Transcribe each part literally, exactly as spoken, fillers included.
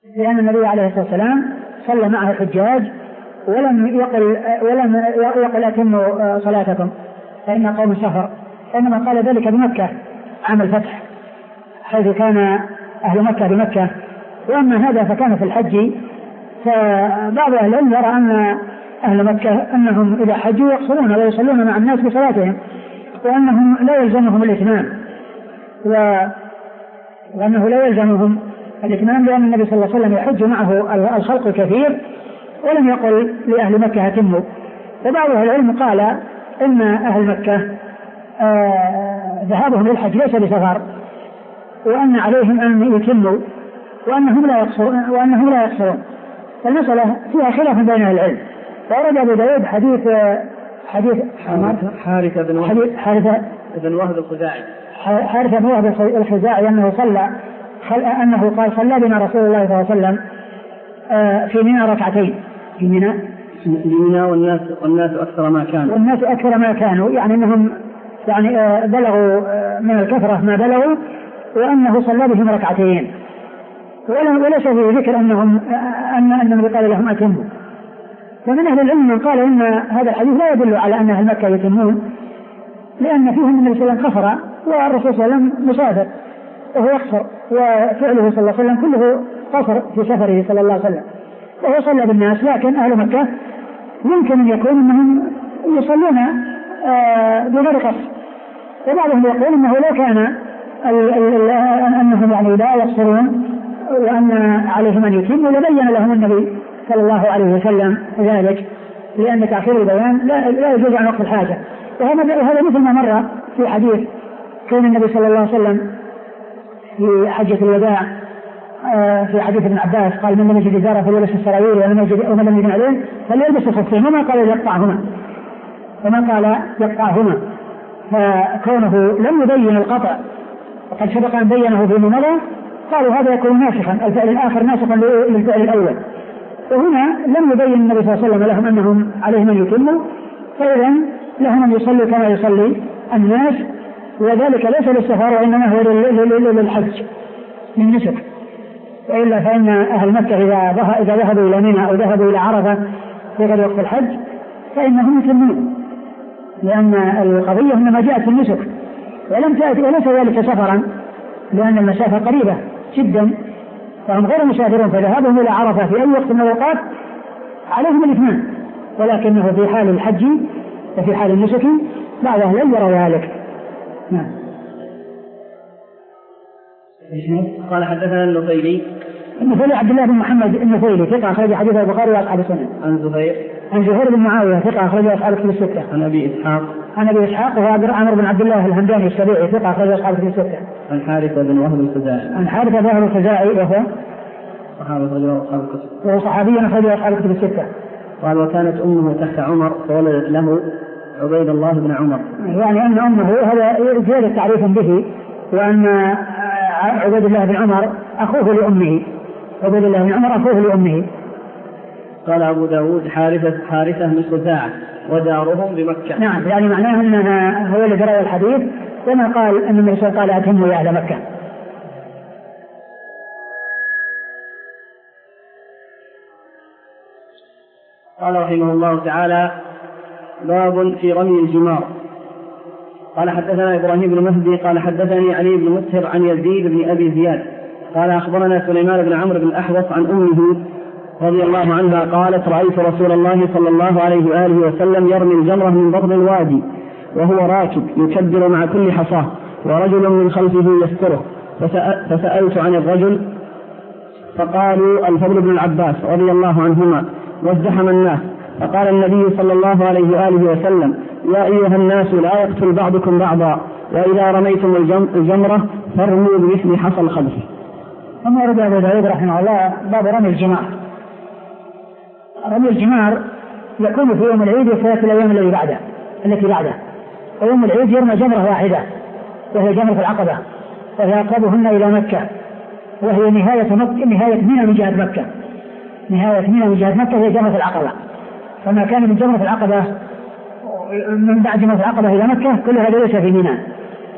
لأن النبي عليه الصلاة والسلام صلى معه الحجاج ولم يقل ولم يقل أتموا صلاتكم فإن قوم سفر، إنما قال ذلك بمكة عام الفتح حيث كان أهل مكة بمكة. وأما هذا فكان في الحج، فبعض أهل العلم يرى أن أهل مكة أنهم إذا حجوا يقصرون ويصلون مع الناس بصلاتهم، وأنهم لا يلزمهم الإتمام، وأنه لا يلزمهم الإتمام لأن النبي صلى الله عليه وسلم يحج معه الخلق الكثير ولم يقل لأهل مكة أتموا. وبعض أهل العلم قال إن أهل مكة آه ذهابهم للحج ليس بسفر، وأن عليهم أن يتموا وأنهم لا يقصرون وأنهم لا يقصرون. المسألة فيها خلاف بين أهل العلم. وورد أبو داود حديث حديث حارثة بن وهب حارثة بن وهب الخزاعي حارثة بن وهب الخزاعي أنه صلى أنه قال صلى بنا رسول الله صلى الله عليه وسلم في منى ركعتين في منى في منى والناس والناس أكثر ما كانوا والناس أكثر ما كانوا يعني أنهم يعني بلغوا من الكثرة ما بلغوا، وأنه صلى بهم ركعتين وليس في ذكر أنهم أن أن النبي قال لهم أتموا. فمن أهل العلم من قال إن هذا الحديث لا يدل على أن أهل مكة يتمون، لأن فيهم النبي صلى الله عليه وسلم كفر والرسول صلى الله عليه وسلم مسافر وهو يقصر، وفعله صلى الله عليه وسلم كله قصر في سفره صلى الله عليه وسلم وهو صلى بالناس. لكن أهل مكة يمكن أن يكون أنهم يصلون بغير قصر، وبعضهم يقول أنه لو كان أنهم يعني لا يقصرون وأن عليهم أن يتموا لبين لهم النبي صلى الله عليه وسلم ذلك، لأن تأخير البيان لا, لا يجوز عن وقت الحاجة. وهذا مثل ما مر في حديث كان النبي صلى الله عليه وسلم في حجة الوداع في حديث ابن عباس قال من لم يجد إزاره فليلبس السراويل ومن لم يجد عليه فليلبس الخفين، وما قال يقطعهما وما قال يقطعهما فكونه لم يبين القطع وقد سبق أن بينه في مضى قالوا هذا يكون ناسخا، الفعل الآخر ناسخا للفعل الأول. وهنا لم يبين النبي صلى الله عليه وسلم لهم أنهم عليهم أن يتموا، فإذا لهم أن يصلوا كما يصلي الناس، وذلك ليس للسفر وإنما هو للحج من نسك. وإلا فإن أهل مكة إذا ذهبوا إلى منى أو ذهبوا إلى عرفة في غير وقت الحج فإنهم يتمون، لأن القضية إنما جاءت في النسك ولم تأتي وليس ذلك سفرا، لأن المسافة قريبة جدا فهم غير مسافرون، فذهابهم إلى عرفة في أي وقت من الأوقات عليهم الإتمام، ولكنه في حال الحج وفي حال النسك بعض أهل العلم يرى ذلك. نعم. قال حدثنا النفيلي النفيلي عبد الله بن محمد النفيلي ثقة أخرج حديث البخاري وأصحاب السنن. عن زهير عن زهير بن معاوية ثقة أخرج أصحاب الكتب الستة. عن أبي إسحاق عن أبي إسحاق وهو عمرو بن عبد الله الهمداني السبيعي ثقة أخرج أصحاب الكتب الستة. عن حارثة بن وهب الخزاعي عن حارثة بن وهب الخزاعي وهو صحابي أخرج أصحاب الكتب وهو صحابي أخرج أصحاب الكتب الستة. قال وكانت أمه تحت عمر فولدت له عبيد الله بن عمر، يعني أن أمه هذا زيادة تعريف به، وأن عبيد الله بن عمر أخوه لأمه، عبيد الله بن عمر أخوه لأمه. قال أبو داود حارثة حارثة مثل ساعة ودارهم بمكة. نعم، يعني معناه أنها هو اللي روى الحديث وما قال أن النبي صلى الله عليه وسلم قال أتموا يا أهل مكة. قال رحمه الله تعالى باب في رمي الجمار. قال حدثنا إبراهيم بن مهدي قال حدثني علي بن مسهر عن يزيد بن أبي زياد قال أخبرنا سليمان بن عمرو بن الأحوص عن أمه رضي الله عنها قالت رأيت رسول الله صلى الله عليه وآله وسلم يرمي الجمرة من بطن الوادي وهو راكب يكبر مع كل حصاه ورجل من خلفه يستره، فسألت عن الرجل فقالوا الفضل بن العباس رضي الله عنهما، وازدحم الناس فقال النبي صلى الله عليه وآله وسلم يا أيها الناس لا يقتل بعضكم بعضا، وإذا رميتم الجمرة فارموا بمثل حصى الخلف. ثم ورد أبو داود رحمه الله باب رمي الجمار. رمي الجمار يكون في يوم العيد وفي الأيام التي بعده التي بعده ويوم العيد يرمى جمرة واحدة وهي جمرة العقبة، وهي أقربهن إلى مكة، وهي نهاية مكة نهاية منى من جهة مكة نهاية منى من جهة مكة هي جمرة العقبة. فما كان من جمرة العقبة من بعد جمرة العقبة إلى مكة كل هذا ليس في منى،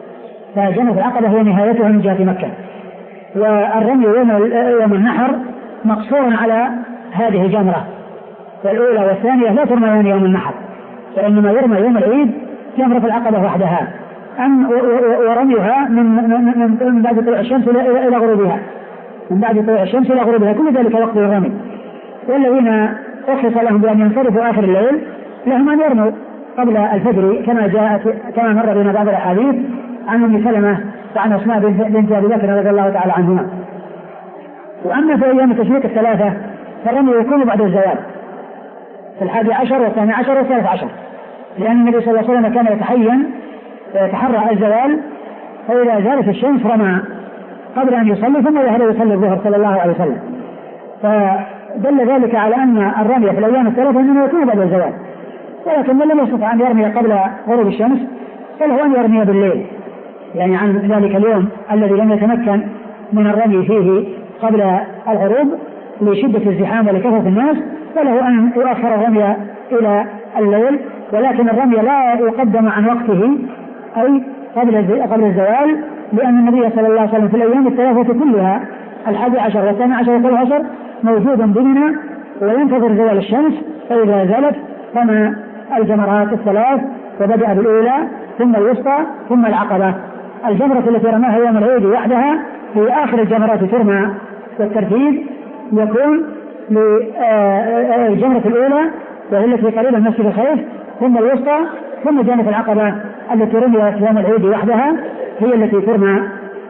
فجمرة العقبة هي نهايتها من جهة مكة. والرمي يوم النحر مقصور على هذه الجمرة، فالأولى والثانية لا ترميان يوم النحر، فإنما يرمى يوم العيد جمرة العقبة وحدها، أم ورميها من, من, من بعد طلوع الشمس إلى غروبها، من بعد طلوع الشمس إلى غروبها، كل ذلك وقت الرمي. والذين أخص لهم بأن ينصرفوا آخر الليل لهم أن يرموا قبل الفجر، كما جاءت كما مر بنا بعض الأحاديث عن أم سلمة وعن أسماء بنت أبي بكر رضي الله تعالى عنهما. وأما في أيام التشريق الثلاثة فالرمي يكون بعد الزوال في الحادي عشر والثاني عشر والثالث عشر، لأن النبي صلى الله عليه وسلم كان يتحين يتحرى الزوال، فإذا زالت الشمس رمى قبل أن يصلي ثم يهدى يصلي الظهر صلى الله عليه وسلم. فدل ذلك على أن الرمي في الأيام الثلاثة إنه يكون بعد الزوال، ولكن من لم يستطع أن يرمي قبل غروب الشمس فله أن يرمي بالليل، يعني عن ذلك اليوم الذي لم يتمكن من الرمي فيه قبل الغروب لشدة الزحام ولكثرة الناس، فله أن يؤخر الرمي إلى الليل، ولكن الرمي لا يقدم عن وقته أي قبل قبل الزوال، لأن النبي صلى الله عليه وسلم في الأيام الثلاثة كلها الحادي عشر والثاني عشر والثالث عشر موجود بمنى وينتظر زوال الشمس، فإذا زالت رمى الجمرات الثلاث، وبدأ بالأولى ثم الوسطى ثم العقبة. الجمرة التي رماها يوم العيد وحدها في آخر الجمرات ترمى، والترتيب يكون للجمرة الأولى وهي التي قريبة من مسجد الخيف، ثم الوسطى، ثم جمرة العقبة التي رميت يوم العيد وحدها هي التي ترمى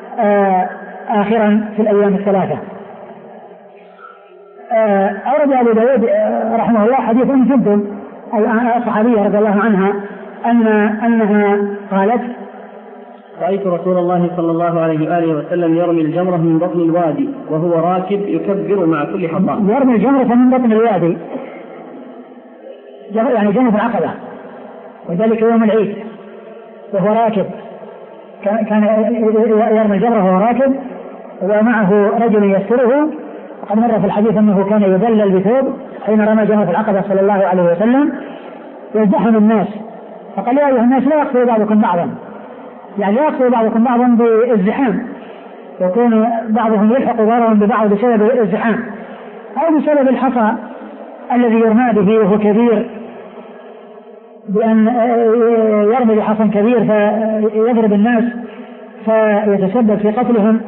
آخرا في الأيام الثلاثة. أورد أبو داود رحمه الله حديث جد الصحابية رضي الله عنها أن أنها قالت: رأيت رسول الله صلى الله عليه وآله وسلم يرمي الجمرة من بطن الوادي وهو راكب يكبر مع كل حطام. يرمي الجمرة من بطن الوادي يعني جمرة العقبة، وذلك يوم العيد وهو راكب، كان يرمي الجمرة وهو راكب ومعه رجل يستره. وقد مر في الحديث أنه كان يذلل بثوب حين رمى جمرة العقبة صلى الله عليه وسلم، يزدحم الناس، فقال: يا أيها الناس لا يقتل بعضكم بعضا، يعني لا يقتل بعضكم بعضا بالزحام، يكون بعضهم يلحق بعضهم ببعض بسبب الزحام أو بسبب الحصى الذي يرمى به وهو كبير، بأن يرمي بحصى كبير فيضرب الناس فيتسبب في قتلهم.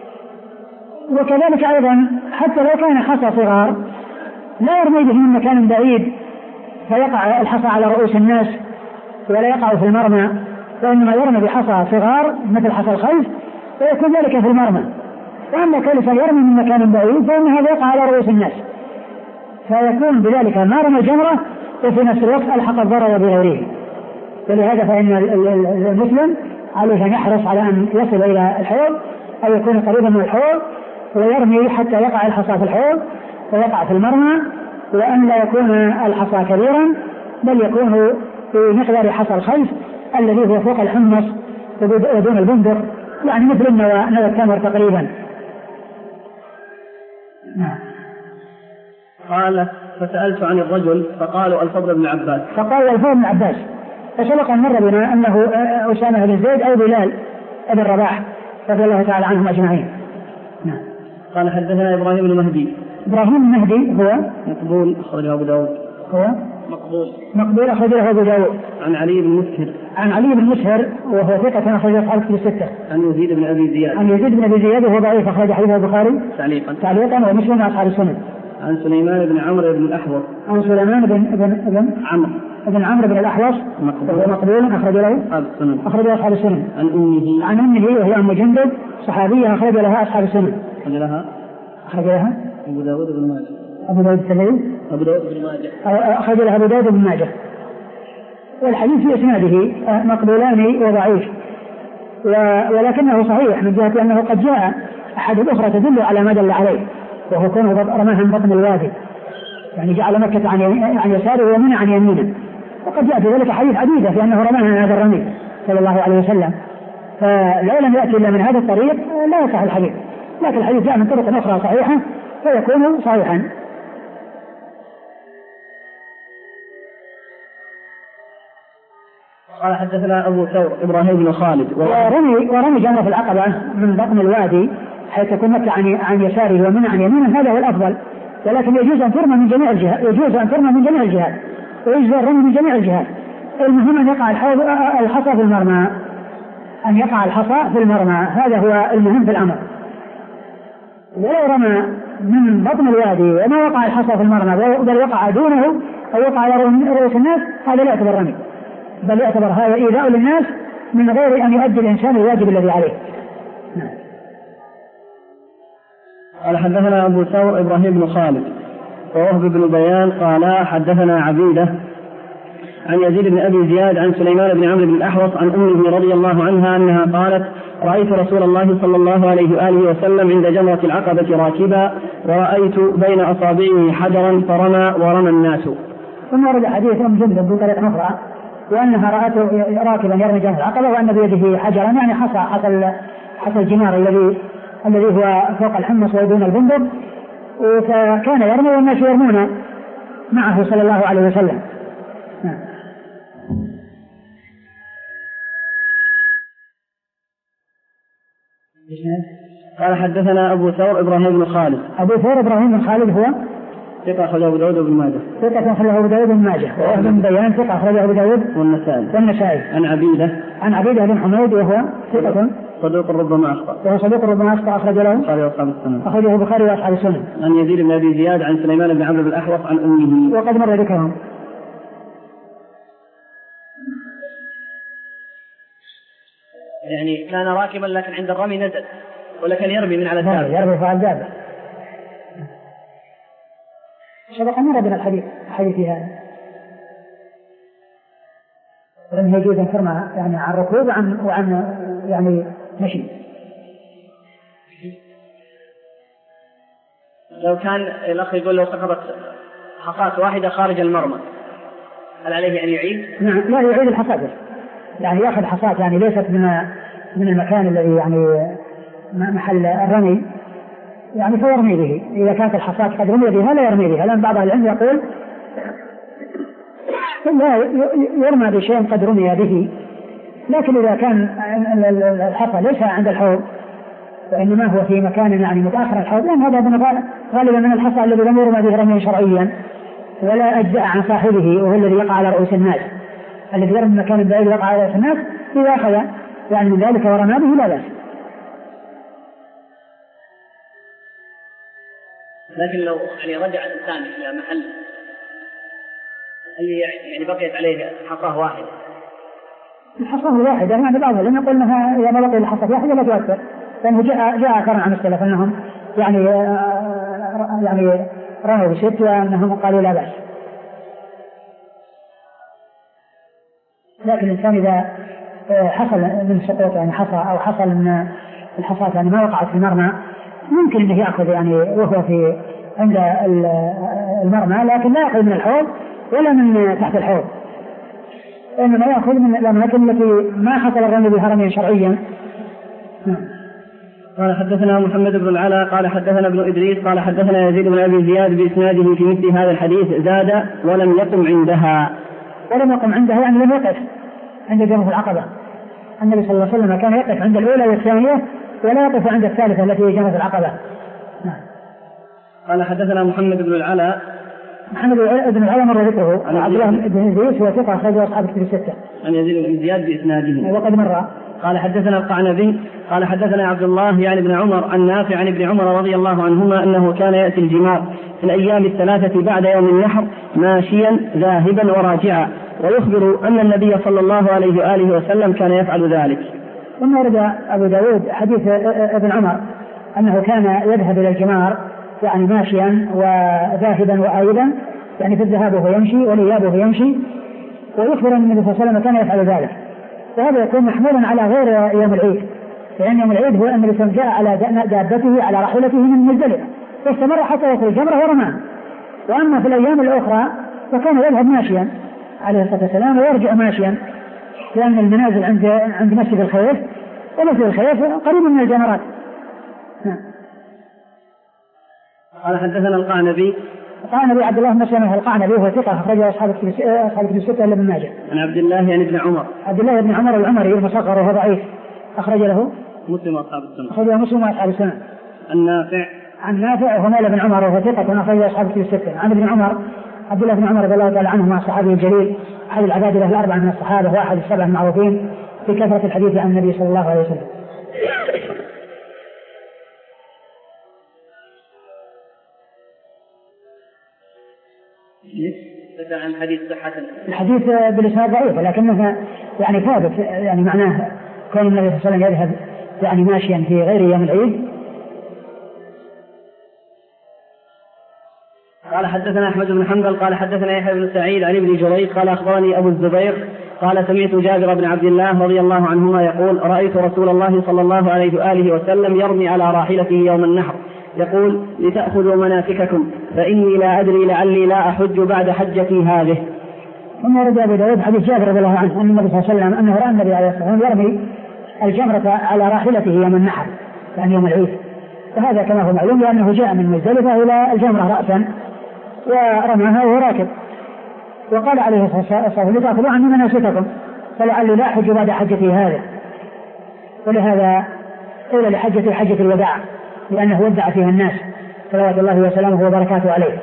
وكذلك أيضا حتى لو كان حصى صغار لا يرمي به من مكان بعيد فيقع الحصى على رؤوس الناس ولا يقع في المرمى، وإنما يرمي بحصى صغار مثل حصى الخيف ويكون ذلك في المرمى. وأما كلفة يرمي من مكان بعيد فإن هذا يقع على رؤوس الناس، فيكون بذلك ما رمى الجمرة وفي نفس الوقت ألحق الضرر بغيره. ولهذا فإن المسلم عليه أن يحرص على أن يصل إلى الحوض أو يكون قريبا من الحوض ويرمي حتى يقع الحصى في الحوض ويقع في المرمى، وأن لا يكون الحصى كبيرا بل يكون في مقدار حصى الخيف الذي هو فوق الحمص ودون البندق، يعني مثل النوى نوى التمر تقريبا. نعم. قال: فسألت عن الرجل فقالوا الفضل بن عباس. فقالوا الفضل بن عباس، فسبق أن مر بنا أنه أسامة بن زيد أو بلال بن رباح رضي الله تعالى عنهم أجمعين. نعم. قال: حدثنا إبراهيم بن مهدي. إبراهيم المهدي هو مقبول أخرجه أبو داود. هو مقبول مقبول أخرجه أبو داود. عن علي بن مسهر. عن علي بن مسهر وهو ثقة أخرجه أصحاب الكتب الستة. عن يزيد بن أبي زياد. عن يزيد بن أبي زياد وهو ضعيف أخرج حديثه البخاري تعليقا تعليقا ومسلم أصحاب السنن. عن سليمان بن عمرو بن الأحوص. عن سليمان بن بن بن عمرو بن عمرو بن الأحوص وهو مقبول أخرج له أخرج أصحاب السنن. عن أمه عن أمه وهي أم جندب صحابية أخرج لها أصحاب السنن. أخرج لها أخرج لها أبو داود بن ماجه. أبو داود الترمذي أبو داود بن ماجه أخرج لها أبو داود بن ماجه. والحديث في إسناده مقبولان وضعيف، ولكنه صحيح من جهة أنه قد جاء أحد أخرى تدل على ما دل عليه، وهو كونه رماها من بطن الوادي، يعني جعل مكة عن يساره ومنى عن يمينه، وقد جاء في ذلك حديث عديدة في أنه رماها من هذا الرمي صلى الله عليه وسلم، فلو لم يأتي إلا من هذا الطريق لا يصح الحديث، لكن الحديث جاء من طرق أخرى صحيحة فيكون صحيحا. قال: حدثنا أبو ثور إبراهيم بن خالد ورمي ورمي جمرة العقبة من بطن الوادي حيث تكون مكة عن عن يساره ومنع عن يمينه هذا هو الأفضل، ولكن يجوز أن ترمى من جميع الجهات، يجوز أن ترمى من جميع الجهات ويجوز الرمي من جميع الجهات. المهم أن يقع الحصى في المرمى، أن يقع الحصى في المرمى، هذا هو المهم في الأمر. ولو رمى من بطن الوادي وما وقع الحصى في المرمى بل وقع دونه أو وقع على رؤوس الناس هذا لا يعتبر رمي، بل يعتبر هذا إيذاء للناس من غير أن يؤدي الإنسان الواجب الذي عليه. قال حدثنا أبو ثور إبراهيم بن خالد ووهب بن بيان قال حدثنا عبيدة عن يزيد بن أبي زياد عن سليمان بن عمرو بن الأحوص عن أمه رضي الله عنها أنها قالت رأيت رسول الله صلى الله عليه وآله وسلم عند جمرة العقبة راكبا ورأيت بين أصابعه حجرا فرمى ورمى الناس. ثم ورد حديث أم جندب بطريقة أخرى وأنها رأته راكبا يرمي جمرة العقبة وأن بيده حجرا يعني حصى حصى حصى الجمار الذي الذي هو فوق الحمص ودون البندق، فكان يرمي والناس يرمون معه صلى الله عليه وسلم. قال حدثنا أبو ثور إبراهيم بن خالد. أبو ثور إبراهيم بن خالد هو ثقة أخرجه أبو داود بن ماجه. ثقة أخرجه أبو داود بن ماجه. وابن بيان ثقة أخرجه أبو داود والنسائي. والنسائي. عن عبيدة. عن عبيدة بن حميد وهو ثقة صدوق ربما أخطأ. وهو صدوق ربما أخطأ أخرج له. البخاري وأصحاب السنن. أخرجه البخاري وأصحاب السنن. عن يزيد بن أبي زياد عن سليمان بن عمرو بن الأحوص عن أمه. وقد مر ذكرهم. يعني كان راكبا لكن عند الرمي نزل ولا كان يرمي من على الدابة؟ يرمي فعل الدابة. سبق مر بنا الحديث الحديث في هذا. لأنه يجوز أن ترمى يعني عن ركوب وعن وعن يعني مشي. لو كان الأخ يقول لو سقطت حصاة واحدة خارج المرمى هل عليه أن يعيد؟ نعم لا يعيد الحصاة، يعني يأخذ حصاة يعني ليست من من المكان الذي يعني محل الرمي يعني فيرمي به. إذا كانت الحصاة قد رمي بها لا يرمي بها، لأن بعض العلم يقول لا يرمى بشيء قد رمي به، لكن إذا كان الحصى ليس عند الحوض وإنما هو في مكان يعني متأخر الحوض لأن هذا غالبا من الحصى الذي لم يرمى به رميا شرعيا ولا أجزأ عن صاحبه وهو الذي يقع على رؤوس الناس، الذي يرمي مكان بعيد يقع على رؤوس الناس إذا أخذ يعني من ذلك ورمى به لا بأس. لكن لو يعني رجع الإنسان إلى محل اللي يعني بقيت عليه حصاه واحدة الحصاه الواحدة يعني بعضهم لم يقول أنها إذا ما بقي الحصاه واحدة لا تؤثر، لأنه جاء جاء أثر عن السلف أنهم يعني يعني رموا بست وأنهم قالوا لا بأس. لكن الإنسان إذا حصل من سقوط يعني حصى أو حصل من الحصاة يعني ما وقعت في المرمى ممكن أنه يأخذ يعني وهو في عند المرمى، لكن لا يأخذ من الحوض ولا من تحت الحوض، إنما يأخذ من الأماكن التي ما حصل الرمي بها رميا شرعيا. قال حدثنا محمد بن العلاء قال حدثنا ابن إدريس قال حدثنا يزيد بن أبي زياد بإسناده في مثل هذا الحديث زاد ولم يقم عندها. ولم يقم عندها يعني لم يقف عند جمرة العقبة. النبي صلى الله عليه وسلم كان يقف عند الأولى والثانية ولا يقف عند الثالثة التي هي جمرة العقبة. قال حدثنا محمد بن العلاء محمد بن العلاء مر ذكره عن عبد الله بن إدريس وثقة أخرجه أصحاب الكتب الستة. عن يزيد بن زياد بإسناده وقد مر. قال حدثنا القعنبي قال حدثنا عبد الله يعني ابن عمر عن نافع عن ابن عمر رضي الله عنهما أنه كان يأتي الجمار في الأيام الثلاثة بعد يوم النحر ماشيا ذاهبا وراجعا، ويخبر أن النبي صلى الله عليه وآله وسلم كان يفعل ذلك. ثم ورد أبو داود حديث ابن عمر أنه كان يذهب إلى الجمار يعني ماشيا وذاهبا وآيبا، يعني في الذهاب وهو يمشي والإياب وهو يمشي، ويخبر أن النبي صلى الله عليه وسلم كان يفعل ذلك. وهذا يكون محمولا على غير يوم العيد، لأن يوم العيد هو أن النبي صلى الله عليه وسلم جاء على دابته على راحلته من مزدلفة واستمر حتى يدخل الجمرة ورماه. وأما في الأيام الأخرى فكان يذهب ماشيا عليه الصلاة والسلام ويرجع ماشيا، لأن المنازل عند عند مسجد الخيف، ومسجد الخيف قريب من الجمرات. قال حدثنا القعنبي القعنبي عبد الله بن مسلمة القعنبي وهو ثقة أخرجه أصحاب الكتب الستة إلا ابن ماجه. عن عبد الله يعني ابن عمر عبد الله بن عمر العمري المصغر وهو ضعيف أخرج له مسلم وأصحاب السنة. أخرج له مسلم وأصحاب السنة. عن نافع عن نافع وهو مولى بن عمر وهو ثقة أخرجه أصحاب الكتب الستة. عن ابن عمر عبد الله بن عمر رضي الله تعالى عنهما الصحابي الجليل أحد العباد له الأربعة من الصحابة وأحد السبعة المعروفين بكثرة الحديث عن النبي صلى الله عليه وسلم. عن حديث صحة الحديث بالإسناد ضعيف لكنه يعني ثابت يعني معناه كون النبي صلى الله عليه وسلم يذهب يعني ماشيا في غير يوم العيد. قال حدثنا أحمد بن حنبل قال حدثنا يحيى بن سعيد عن ابن جريج قال أخبرني أبو الزبير قال سمعت جابر بن عبد الله رضي الله عنهما يقول رأيت رسول الله صلى الله عليه وآله وسلم يرمي على راحلته يوم النحر يقول لتأخذوا مناسككم فإني لا أدري لعلي لا أحج بعد حجتي هذه. ثم ورد أبو داود حديث جابر رضي الله عنه أن النبي صلى الله عليه وسلم أنه رأى النبي عليه الصلاة والسلام يرمي الجمرة على راحلته يوم النحر يعني يوم العيد. وهذا كما هو معلوم لأنه جاء من مزدلفة إلى الجمرة رأسا ورماها وهو راكب. وقال عليه الصلاة والسلام لتأخذوا عني مناسككم فلعلي لا أحج بعد حجتي هذه. ولهذا قيل لحجة حجة الوداع لأنه ودع فيها الناس صلوات الله وسلامه وبركاته عليه.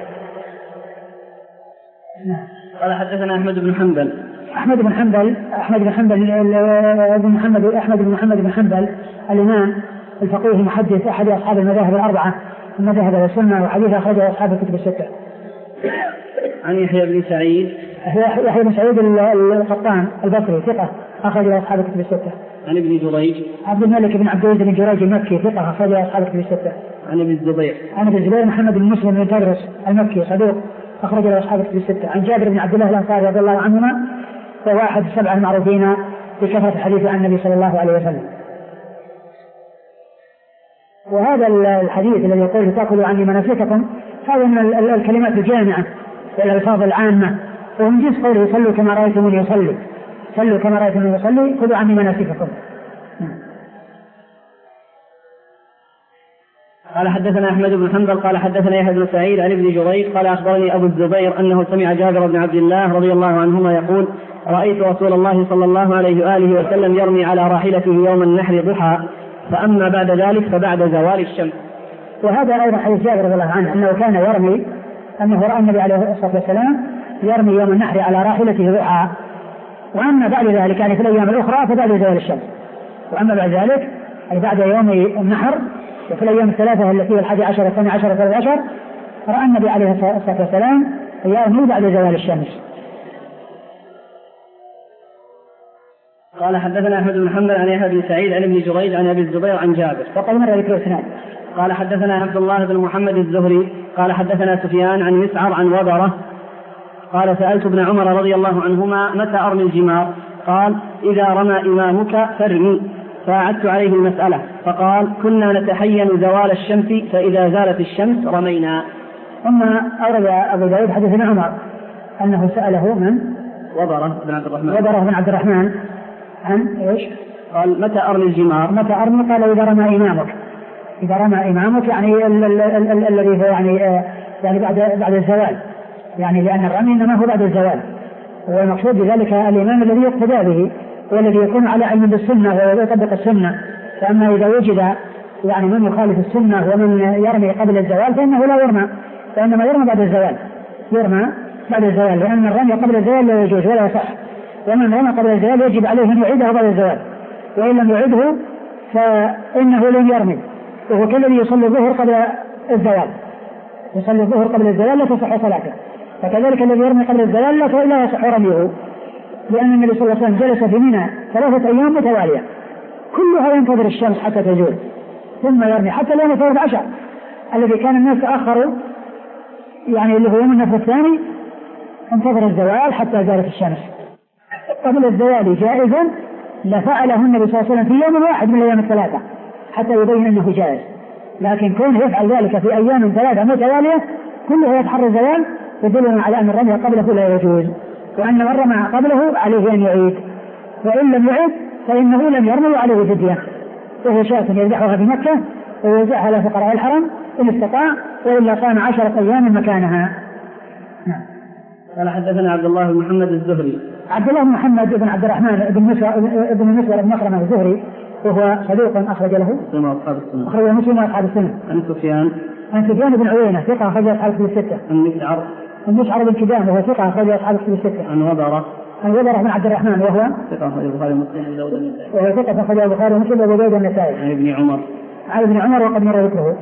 قال حدثنا أحمد بن حنبل أحمد بن حنبل أحمد بن حنبل بن محمد أحمد بن محمد بن حنبل الإمام الفقيه المحدث أحد أصحاب المذاهب الأربعة المذاهب السنة وحديث أخرجه أصحاب الكتب الستة. عن يحيى بن سعيد يحيى بن سعيد القطان البصري ثقة أخرجه أصحاب الكتب الستة. عن ابن جريج عبد الملك بن عبد العزيز بن جريج المكي ثقة أخرجه أصحاب الكتب الستة. عن ابن الزبير عن ابن الزبير محمد بن مسلم بن تدرس المكي صدوق أخرجه أصحاب الكتب الستة. عن جابر بن عبد الله الأنصاري رضي الله عنهما وهو أحد السبعة المعروفين بكثرة الحديث عن النبي صلى الله عليه وسلم. وهذا الحديث الذي يقول تأخذوا عني مناسككم هذا من الكلمات الجامعة والألفاظ العامة ومن جنس قوله صلوا كما رأيتموني يصلي صلوا كما رأيتموني يصلي خذوا عني مناسككم. قال حدثنا أحمد بن حنبل قال حدثنا يحيى بن سعيد عن ابن جريج قال أخبرني أبو الزبير أنه سمع جابر بن عبد الله رضي الله عنهما يقول رأيت رسول الله صلى الله عليه وآله وسلم يرمي على راحلته يوم النحر ضحى فأما بعد ذلك فبعد زوال الشمس. وهذا أيضا حديث جابر رضي الله عنه أنه كان يرمي أنه رأى النبي عليه الصلاة والسلام يرمي يوم النحر على راحلته ضحى وأما بعد ذلك يعني في الأيام الأخرى فبعد زوال الشمس. وأما بعد ذلك أي بعد يوم النحر وفي الأيام الثلاثة التي هي الحادي عشر الثاني عشر الثالث عشر رأى النبي عليه الصلاة والسلام يرمي بعد زوال الشمس. قال حدثنا أحمد بن حنبل عن يحيى بن سعيد عن ابن جريج عن أبي الزبير عن جابر وقد مر ذكر الإسناد. قال حدثنا عبد الله بن محمد الزهري قال حدثنا سفيان عن مسعر عن وبرة قال سألت ابن عمر رضي الله عنهما متى أرمي الجمار قال إذا رمى إمامك فارمي فأعدت عليه المسألة فقال كنا نتحين زوال الشمس فإذا زالت الشمس رمينا. ثم أورد أبو داود حديث ابن عمر أنه سأله من وبرة بن عبد الرحمن وبرة بن عبد الرحمن عن إيش قال متى أرمي الجمار متى أرمي قال إذا رمى إمامك إذا رمى إمامك يعني الذي يعني يعني بعد بعد الزوال يعني لأن الرمي إنما هو بعد الزوال والمقصود بذلك الإمام الذي يقتدى به والذي يكون على علم بالسنة ويطبق السنة. فأما إذا وجد يعني من يخالف السنة ومن يرمي قبل الزوال فإنه لا يرمى فإنما يرمى بعد الزوال يرمى بعد الزوال لأن الرمي قبل الزوال لا يجوز ولا يصح ومن رمى قبل الزوال يجب عليه أن يعيده بعد الزوال وإن لم يعيده فإنه لم يرمي وهو كالذي يصلي الظهر قبل الزوال يصلي الظهر قبل الزوال لا تصح صلاته فكذلك الذي يرمي قبل الزوال لا يصح رميه لأن النبي صلى الله عليه وسلم جلس في منى ثلاثة أيام متوالية كلها ينتظر الشمس حتى تزول ثم يرمي حتى اليوم الثالث عشر الذي كان الناس تأخروا يعني اللي هو يوم النفر الثاني انتظر الزوال حتى زالت الشمس قبل الزوال جائزا لفعله النبي صلى الله عليه وسلم في يوم واحد من الأيام الثلاثة حتى يبين أنه جائز لكن كونه يفعل ذلك في أيام ثلاثة متوالية كلها يتحرى الزوال يدلنا على أن الرمي قبله لا يجوز وأن من رمى قبله عليه أن يعيد وإن لم يعيد فإنه لم يرمي وعليه فدية وهو شاة يذبحها في مكة ويوزعها على فقراء الحرم إن استطاع وإلا كان عشرة أيام مكانها. نعم. قال حدثنا عبد الله بن محمد الزهري عبد الله بن محمد بن عبد الرحمن بن مسور بن مسور بن مخرمة الزهري وهو صدوق أخرج له أخرج مسلم وأصحاب السنة. عن سفيان عن سفيان بن عيينة ثقة أخرج أصحاب الكتب الستة. عن مسعر عن مسعر بن كدام وهو ثقة أخرج أصحاب الكتب الستة. عن وبرة عن وبرة بن عبد الرحمن وهو ثقة أخرج البخاري ومسلم وأبو داود النسائي. وهو ثقة أخرج البخاري ومسلم وأبو داود النسائي. عن ابن عمر عن ابن عمر وقد مر ذكره.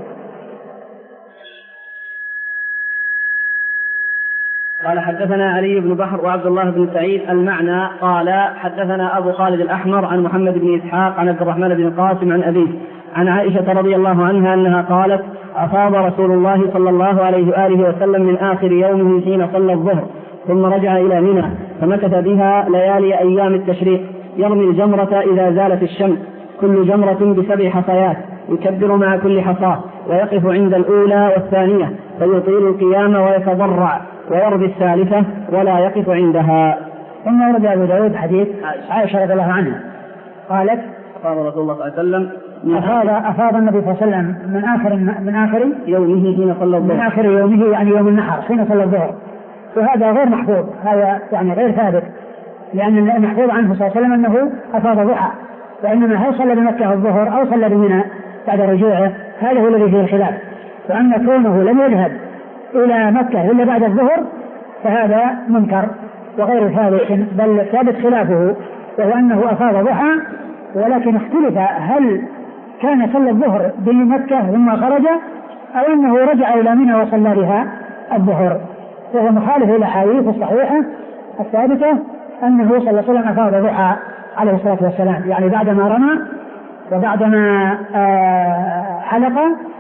قال حدثنا علي بن بحر وعبد الله بن سعيد المعنى قال حدثنا أبو خالد الأحمر عن محمد بن إسحاق عن عبد الرحمن بن القاسم عن أبيه عن عائشة رضي الله عنها أنها قالت أفاض رسول الله صلى الله عليه وآله وسلم من آخر يومه حين صلى الظهر ثم رجع إلى منى فمكث بها ليالي أيام التشريق يرمي الجمرة إذا زالت الشمس كل جمرة بسبع حصيات يكبر مع كل حصاة ويقف عند الأولى والثانية فيطيل القيام ويتضرع ويرمي الثالثة ولا يقف عندها. ثم ورد أبو داود حديث عائشة رضي الله عنها قالت أفاض رسول الله صلى الله عليه وسلم أفاض, أفاض النبي صلى الله عليه وسلم من آخر من آخر يومه حين صلى الظهر من آخر يومه يعني يوم النحر حين صلى الظهر. وهذا غير محفوظ هذا يعني غير ثابت لأن المحفوظ عنه صلى الله عليه وسلم أنه أفاض ضحى وإنما هل صلى بمكة الظهر أو صلى بمنى بعد رجوعه هذا هو الذي فيه الخلاف. وأن كونه لم يذهب إلى مكة إلا بعد الظهر فهذا منكر وغير ثابت بل ثابت خلافه وهو أنه أفاض ضحى ولكن اختلف هل كان صلى الظهر بمكة ثم خرج أو أنه رجع إلى منى وصلى بها الظهر. وهو مخالف إلى الأحاديث الصحيحة الثابتة أنه صلى الله عليه وسلم أفاض ضحى عليه الصلاة والسلام يعني بعدما رمى وبعدما حلق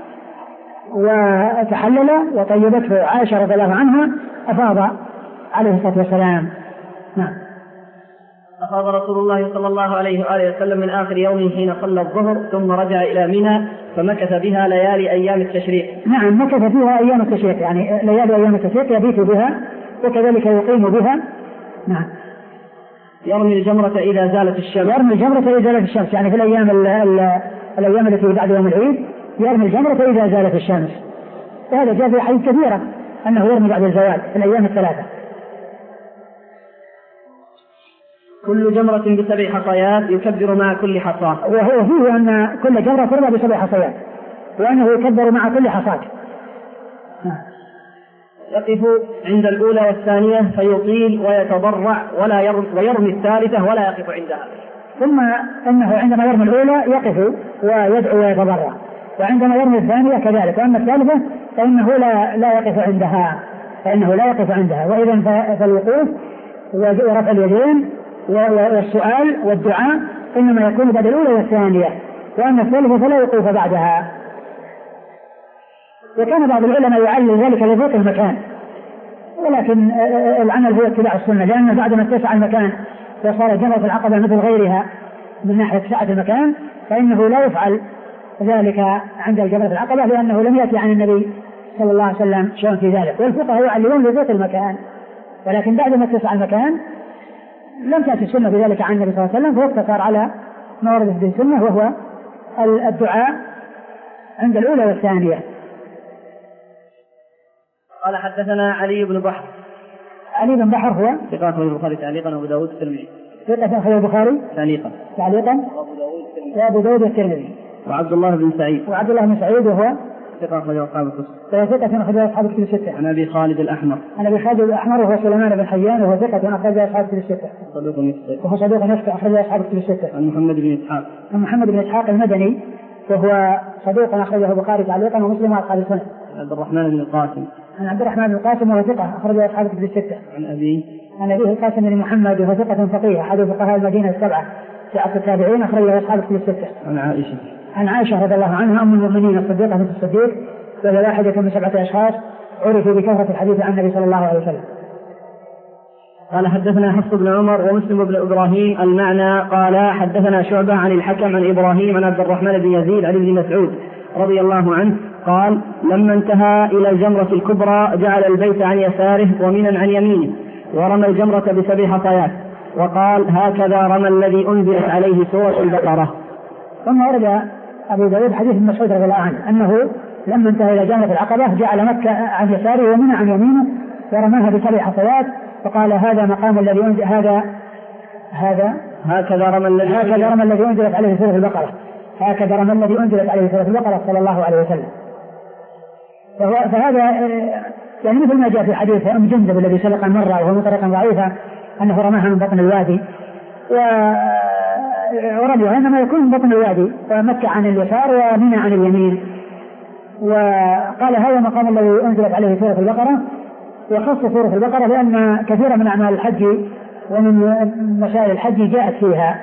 وتحلل وطيبته عائشة رضي الله عنها أفاض عليه الصلاة والسلام. نعم. أفاض رسول الله صلى الله عليه وآله وسلم من آخر يومه حين صلى الظهر ثم رجع إلى منى فمكث بها ليالي أيام التشريق. نعم مكث فيها أيام التشريق يعني ليالي أيام التشريق يبيت بها وكذلك يقيم بها. نعم. يرمي الجمرة إذا زالت الشمس. يرمي الجمرة إذا زالت الشمس يعني في الأيام ال ال الأيام التي بعد يوم العيد يرمي الجمرة إذا زالت الشمس. وهذا جاء في أحاديث كثيرة أنه يرمي بعد الزوال في الأيام الثلاثة. كل جمرة بسبع حصيات يكبر مع كل حصاة. وهو فيه أن كل جمرة ترمى بسبع حصيات وأنه يكبر مع كل حصاة. يقف عند الأولى والثانية فيطيل ويتضرع ولا يرمي ويرمي الثالثة ولا يقف عندها. ثم أنه عندما يرمي الأولى يقف ويدعو ويتضرع وعندما يرمي الثانية كذلك وأما الثالثة فإنه لا لا يقف عندها فإنه لا يقف عندها. وإذا فالوقوف ورفع اليدين والسؤال والدعاء إنما يكون بعد الأولى والثانية وأما الثالثة فلا يقوف بعدها. وكان بعض العلماء يعلل ذلك لضيق المكان ولكن العمل هو اتباع السنة لأن بعدما اتسع المكان وصار جمرة العقبة مثل غيرها من ناحية سعة المكان فإنه لا يفعل ذلك عند جمرة العقبة لأنه لم يأتي عن النبي صلى الله عليه وسلم شيء في ذلك. والفقهاء يعللون لضيق المكان ولكن بعدما اتسع المكان لم تأتي السنة بذلك عن النبي صلى الله عليه وسلم فاقتصر على ما ورد في السنة وهو الدعاء عند الأولى والثانية. قال حدثنا علي بن بحر. علي بن بحر هو ثقة أخرج البخاري تعليقا وأبو داود الترمذي. ثقة أخرج البخاري تعليقا تعليقا وأبو داود الترمذي. وعبد الله بن سعيد. وعبد الله بن سعيد وهو ثقة أخرج أصحاب الكتب. ثقة أخرج أصحاب الكتب الستة. عن أبي خالد الأحمر. عن أبي خالد الأحمر وهو سليمان بن حيان وهو ثقة أخرج أصحاب الكتب الستة. صدوق يخطئ. وهو صدوق يخطئ أخرج أصحاب الكتب الستة. عن محمد بن إسحاق. عن محمد بن إسحاق المدني وهو صدوق أخرجه البخاري تعليقا ومسلم وأصحاب السنن. عبد الرحمن بن القاسم. عن عبد الرحمن بن القاسم وهو ثقة أخرج أصحاب الكتب الستة. عن أبي عن أبيه القاسم بن محمد وهو ثقة فقيه أحد فقهاء المدينة السبعة في عصر التابعين أخرج أصحاب الكتب الستة. عن عائشة. عن عائشة رضي الله عنها أم المؤمنين الصديقة بنت الصديق وهي واحدة من سبعة أشخاص عرفوا بكثرة الحديث عن النبي صلى الله عليه وسلم. قال حدثنا حفص بن عمر ومسلم بن إبراهيم المعنى قال حدثنا شعبة عن الحكم عن إبراهيم عن عبد الرحمن بن يزيد عن ابن مسعود رضي الله عنه قال لما انتهى إلى الجمرة الكبرى جعل البيت عن يساره ومنا عن يمينه ورمى الجمرة بسبع حصيات وقال هكذا رمى الذي أنزلت عليه سورة البقرة. ثم ورد أبو داود حديث ابن مسعود رضي الله عنه أنه لما انتهى إلى جمرة العقبة جعل مكة عن يساره ومنى عن يمينه ورماها بسبع حصيات وقال هذا مقام الذي أنزل هذا هذا هكذا رمى الذي هكذا رمى الذي أنزلت عليه سورة البقرة هكذا رمى الذي أنزلت عليه سورة البقرة صلى الله عليه وسلم. فهذا يعني مثل ما جاء في حديث أم جندب الذي سبق مرة وهو مطلقا ضعيفا أنه رماها من بطن الوادي، ورميها إنما يكون من بطن الوادي ومكة عن اليسار ومنى عن اليمين. وقال هذا مقام الذي أنزلت عليه سورة البقرة، وخص سورة البقرة لأن كثيرا من أعمال الحج ومن مسائل الحج جاءت فيها.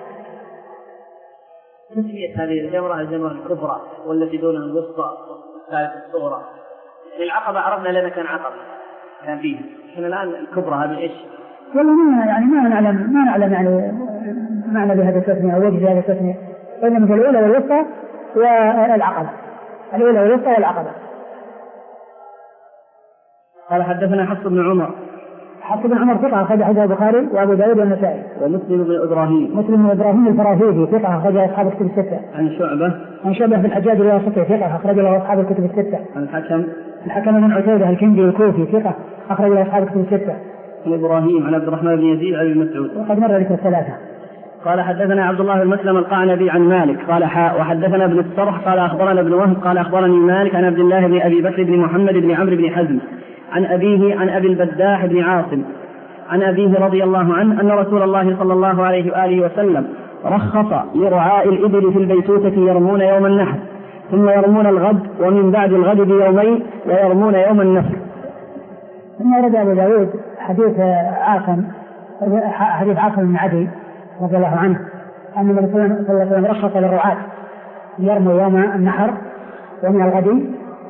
تسمية هذه الجمرة الجمرة الكبرى والتي دونها الوسطى والثالثة الصغرى. العقبة عرفنا لنا كان عقبة كان فيها، احنا الآن الكبرى هذه ايش؟ والله ما يعني ما نعلم ما نعلم يعني معنى بهذه التسمية أو وجه هذه التسمية، إنما في الأولى والوسطى والعقبة، الأولى والوسطى والعقبة. قال حدثنا حفص بن عمر. حفص بن عمر ثقة أخرج حديث البخاري وأبو داود والنسائي. ومسلم بن إبراهيم. مسلم بن إبراهيم الفراهيدي ثقة أخرج أصحاب الكتب الستة. عن شعبة. عن شعبة بن الحجاج الواسطي ثقة أخرج له أصحاب الكتب الستة. عن الحكم. الحكم بن عتيبة الكندي الكوفي ثقة أخرج له أصحاب الكتب الستة. عن إبراهيم عن عبد الرحمن بن يزيد عن مسعود. وقد مر ذكر الثلاثة. قال حدثنا عبد الله بن مسلم القعنبي عن مالك قال حاء وحدثنا ابن الصرح قال أخبرنا ابن وهب قال أخبرني مالك عن عبد الله بن أبي بكر بن محمد بن عمرو بن حزم عن أبيه عن أبي البداح بن عاصم عن أبيه رضي الله عنه أن رسول الله صلى الله عليه وآله وسلم رخص لرعاء الإبل في البيتوتة يرمون يوم النحر ثم يرمون الغد ومن بعد الغد بيومين ويرمون يوم النفر. ثم ورد أبو داود حديث عاصم حديث عاصم بن عدي رضي الله عنه أن النبي صلى الله عليه وسلم رخص للرعاة يرموا يوم النحر ومن الغد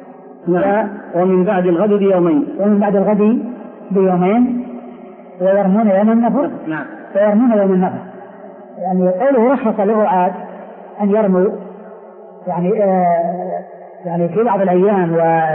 ومن بعد الغد بيومين ومن بعد الغد بيومين ويرمون يوم النفر. نعم. ويرمون يوم النفر يعني قوله رخص للرعاة أن يرموا يعني آه يعني في بعض الأيام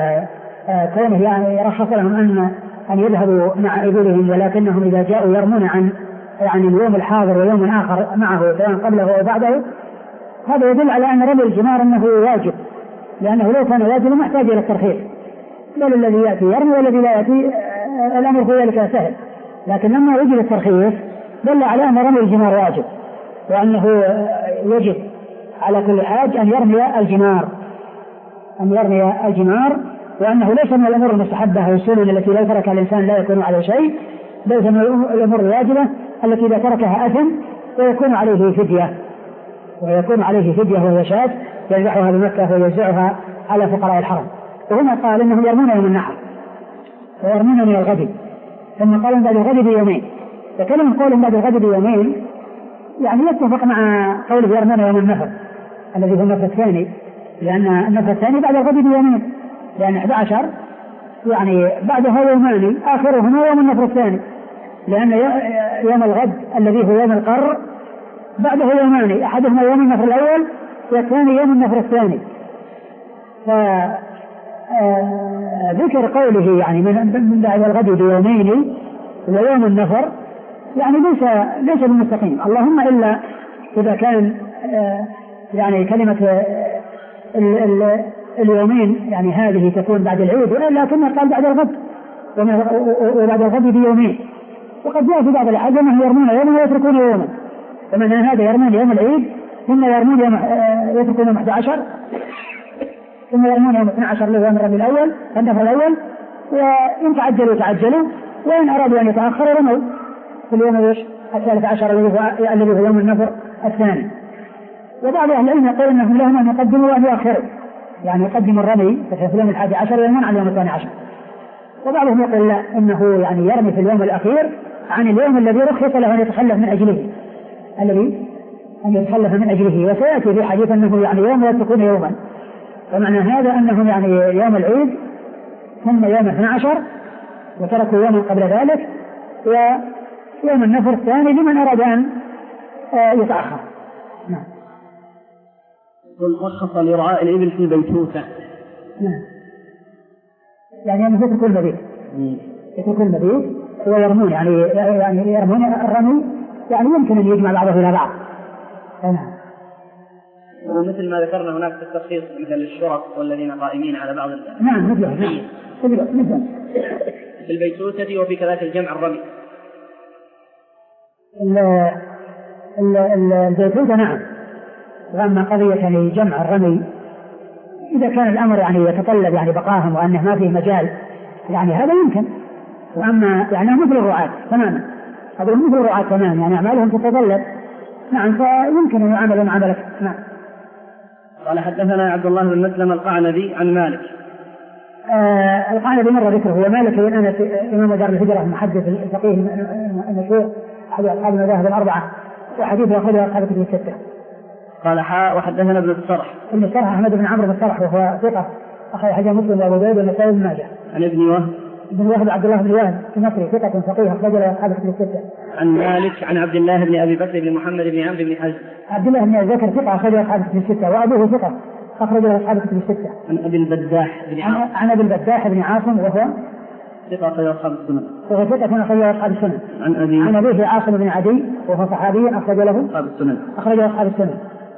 وكونه يعني رخص لهم أن أن يذهبوا مع إبلهم ولكنهم إذا جاءوا يرمون عن يعني اليوم الحاضر ويوم آخر معه سواء قبله أو بعده. هذا يدل على أن رمي الجمار أنه واجب، لأنه لو كان واجبا ما يحتاج إلى الترخيص، بل الذي يأتي يرمي والذي لا يأتي الأمر في ذلك سهل. لكن لما وجد الترخيص دل على أن رمي الجمار واجب، وأنه يجب على كل حاج أن يرمي الجمار أن يرمي الجمار وأنه ليس من الأمور المستحبة والسنن التي لو تركها الإنسان لا يكون عليه شيء، ليس من الأمور الواجبة التي إذا تركها أثم ويكون عليه فدية ويكون عليه فدية وهي شاة يذبحها بمكة ويوزعها على فقراء الحرم. وهنا قال إنهم يرمون يوم النحر ويرمون من الغد، ثم قال بعد الغد بيومين. فكلمة قول بعد الغد بيومين يعني يتفق مع قوله يرمون يوم النفر الذي هو النفر الثاني، لأن النفر الثاني بعد الغد بيومين، لأن أحد عشر يعني بعدها يومان آخرهما يوم النفر الثاني، لأن يوم الغد الذي هو يوم القر بعده يومان أحدهما يوم النفر الأول والثاني يوم النفر الثاني. فذكر قوله يعني من بعد الغد بيومين ويوم النفر يعني ليس ليس بالمستقيم، اللهم إلا إذا كان يعني كلمة ال ال اليومين يعني هذه تكون بعد العيد، لكن قال بعد الغد وبعد الغد بيومين. وقد جاء في بعض الأحاديث أنهم يرمون يوما ويتركون يوما، فمن هذا يرمون يوم العيد ثم يرمون يوم يتركون يوم أحد عشر ثم يرمون يوم اثني عشر ليوم الربيع الأول النفر الأول، وإن تعجلوا تعجلوا وإن أرادوا أن يتأخروا رموا في اليوم الثالث عشر الذي هو يوم النفر الثاني. وبعض أهل العلم يقول أنهم لهم أن يقدموا وأن يؤخروا، يعني يقدموا الرمي في اليوم الحادي عشر ويمنع على اليوم الثاني عشر. وبعضهم يقول لا، إنه يعني يرمي في اليوم الأخير عن اليوم الذي رخص له أن يتخلف من أجله الذي أن يتخلف من أجله. وسيأتي في حديث أنه يعني يوم يتركون يوما، ومعنى هذا أنهم يعني يوم العيد ثم يوم اثني عشر وتركوا يوما قبل ذلك ويوم النفر الثاني لمن أراد أن يتأخر. نعم. رخص لرعاء الإبل في البيتوتة. نعم. يعني أنه يترك المبيت يترك المبيت ويرمون يعني يعني يرمون الرمي يعني يمكن أن يجمع بعضه إلى بعض. نعم. ومثل ما ذكرنا هناك في التخصيص مثل الشرط والذين قائمين على بعض نعم مثل مثل مثل في البيتوتة وفي كذلك الجمع الرمي. البيتوتة نعم. وأما قضية يعني جمع الرمي إذا كان الأمر يعني يتطلب يعني بقاهم وأنه ما فيه مجال يعني هذا يمكن. وأما يعني مثل الرعاة تماما، هذا مثل الرعاة تماما يعني أعمالهم تتطلب نعم فيمكن أن يعملوا معاملة نعم. قال حدثنا عبد الله بن مسلم القعنبي عن مالك. آه القعنبي مر ذكره، هو مالك بن أنس إمام دار الهجرة المحدث الفقيه المشهور أحد أصحاب المذاهب الأربعة وحديثه أخرجه أصحاب الكتب الستة. قال حاء وحدثنا ابن الصرح. ابن الصرح أحمد بن عمرو بن الصرح وهو ثقة أخرج حديث مسلم وأبو داود والنسائي بن ماجه. عن ابن وهب. ابن وهب عبد الله بن وهب المصري ثقة فقيه أخرج له أصحاب الكتب الستة. عن مالك عن عبد الله بن أبي بكر بن محمد بن عمرو بن حزم. عبد الله بن أبي بكر ثقة أخرج له أصحاب الكتب الستة وأبوه ثقة أخرج له أصحاب الكتب الستة. عن أبي البداح بن عاصم. عن أبي البداح بن عاصم وهو ثقة أخرج له أصحاب السنن. وهو ثقة أخرج له أصحاب السنن. عن أبي عن أبيه عاصم بن عدي وهو صحابي أخرج له أصحاب السنن. أخرج له أصحاب السنن.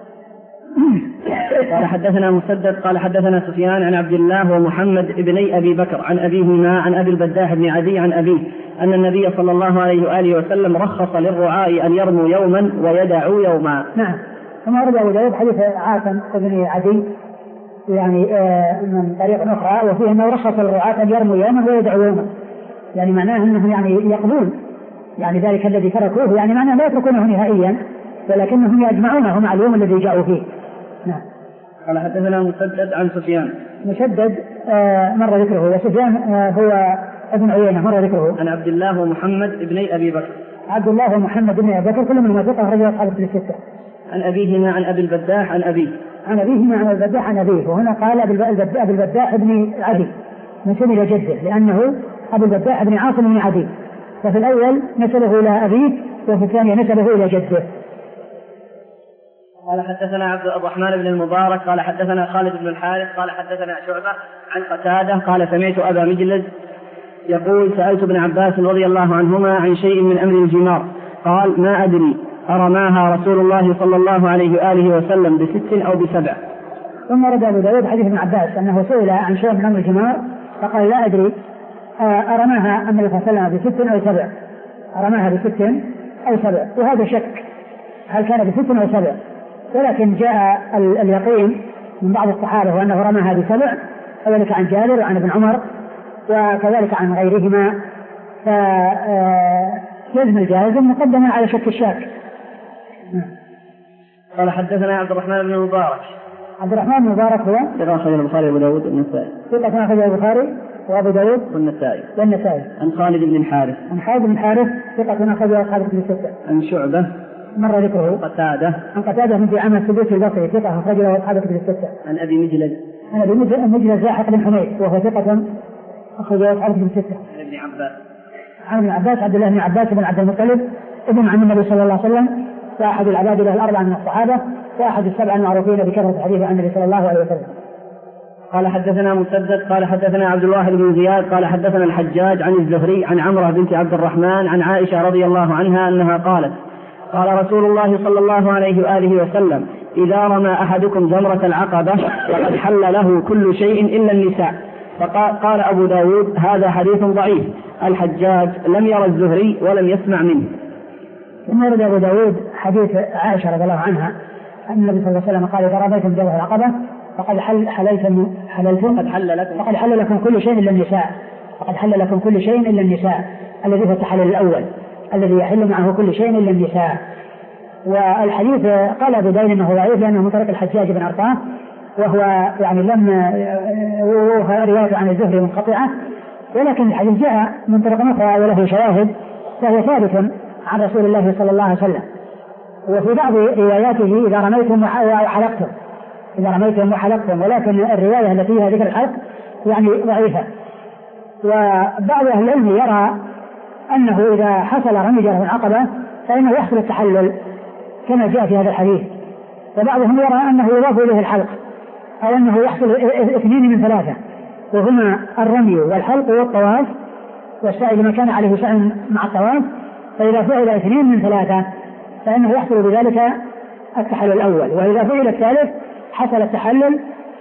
قال حدثنا مسدد قال حدثنا سفيان عن عبد الله ومحمد ابني أبي بكر عن أبيهما عن أبي البداح بن عدي عن أبيه أن النبي صلى الله عليه وآله وسلم رخص للرعاء أن يرموا يوما ويدعوا يوما. نعم. ثم أرد أبو داود حديث عاصم بن عدي يعني آه من طريق أخرى وفيه أنه رخص للرعاة أن يرموا يوما ويدعوا يوما، يعني معناه أنهم يعني يقبلون يعني ذلك الذي تركوه، يعني معناه لا يتركونه نهائيا ولكنهم يجمعونه مع اليوم الذي جاءوا فيه. نعم. قال حدثنا مسدد عن سفيان. مسدد آه مر ذكره وسفيان آه هو ابن عيينة مر ذكره. عن عبد الله ومحمد ابني أبي بكر. عبد الله ومحمد بن أبي بكر كل من ثقة أخرج أصحاب الكتب الستة. عن أبيهما عن أبي البداح عن أبيه. عن أبيهما عن البداح عن أبيه، وهنا قال أبي البداح بن عدي نسب إلى جده لأنه أبو البداح بن عاصم بن عدي، ففي الأول نسبه إلى أبيه وفي الثاني نسبه إلى جده. قال حدثنا عبد الرحمن بن المبارك قال حدثنا خالد بن الحارث قال حدثنا شعبة عن قتادة قال سمعت أبا مجلس يقول سألت ابن عباس رضي الله عنهما عن شيء من أمر الجمار قال ما أدري أرماها رسول الله صلى الله عليه وآله وسلم بست أو بسبع. ثم رد أبو داود حديث ابن عباس أنه سئل عن شيء من أمر الجمار فقال لا أدري أرماها النبي صلى الله عليه وسلم بست أو سبع، أرماها بست أو سبع، وهذا شك هل كان بست أو سبع، ولكن جاء اليقين من بعض الصحابة وأنه رماها بسبع، وذلك عن جابر وعن ابن عمر وكذلك عن غيرهما، فيلزم الجازم مقدما على شك الشاك. قال حدثنا عبد الرحمن بن المبارك. عبد الرحمن بن المبارك هو ثقة أخرج البخاري وأبو داود والنسائي. ثقة أخرج البخاري وأبو داود والنسائي. والنسائي. عن خالد بن الحارث. عن خالد بن الحارث ثقة أخرج أصحاب الكتب الستة. عن شعبة مر ذكره. قتادة. عن قتادة بن دعامة السدوسي البصري ثقة أخرج له أصحاب الكتب الستة. عن أبي مجلد. عن أبي مجلد زاحق بن حميد وهو ثقة أخرج له أصحاب الكتب الستة. عن ابن عباس. عن ابن عباس عبد الله بن عباس بن عبد المطلب ابن عم النبي صلى الله عليه وسلم، وأحد العباد له الأربعة من الصحابة، وأحد السبعة المعروفين بكثرة الحديث عن النبي صلى الله عليه وسلم. قال حدثنا مسدد قال حدثنا عبد الواحد بن زياد قال حدثنا الحجاج عن الزهري عن عمرة بنت عبد الرحمن عن عائشة رضي الله عنها أنها قالت قال رسول الله صلى الله عليه وآله وسلم إذا رمى أحدكم جمرة العقبة فقد حل له كل شيء إلا النساء. فقال أبو داود هذا حديث ضعيف، الحجاج لم يرى الزهري ولم يسمع منه. ثم ورد أبو داود حديث عائشة رضي الله عنها أن النبي صلى الله عليه وسلم قال إذا رميتم جمرة العقبة فقد حل حللتم حللتم فقد حل لكم فقد حل لكم كل شيء إلا النساء، فقد حل لكم كل شيء إلا النساء الذي هو التحلل الأول الذي يحل معه كل شيء إلا النساء. والحديث قال أبو داود أنه ضعيف لأنه من طريق الحجاج بن أرطاه، وهو يعني لم رواية عن الزهري منقطعة، ولكن الحديث جاء من طريق أخرى وله شواهد فهو ثابت عن رسول الله صلى الله عليه وسلم. وفي بعض رواياته إذا رميتم وحلقتم إذا رميتم وحلقتم، ولكن الرواية التي فيها ذكر الحلق يعني ضعيفة. وبعض أهل العلم يرى أنه إذا حصل رمي جمرة العقبة فإنه يحصل التحلل كما جاء في هذا الحديث، وبعضهم يرى أنه يضاف إليه الحلق أو أنه يحصل اثنين من ثلاثة، وهما الرمي والحلق والطواف، والسعي لما كان عليه سعي مع الطواف، فإذا فعل اثنين من ثلاثة فإنه يحصل بذلك التحلل الأول، وإذا فعل الثالث حصل التحلل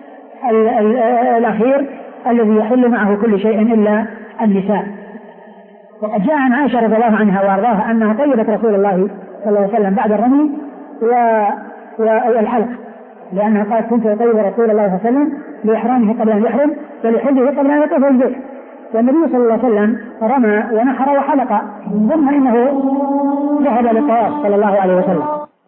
الأخير الذي يحل معه كل شيء إلا النساء. وقد جاء عن عائشة رضي الله عنها وأرضاها أنها طيبت رسول الله صلى الله عليه وسلم بعد الرمي والحلق، لأنه قال كنت أطيب رسول الله صلى الله عليه وسلم لإحرامه قبل أن يحرم ولحله قبل أن يطوف البيت. والنبي صلى الله عليه وسلم رمى ونحر وحلق ثم إنه ذهب للطواف صلى الله عليه وسلم.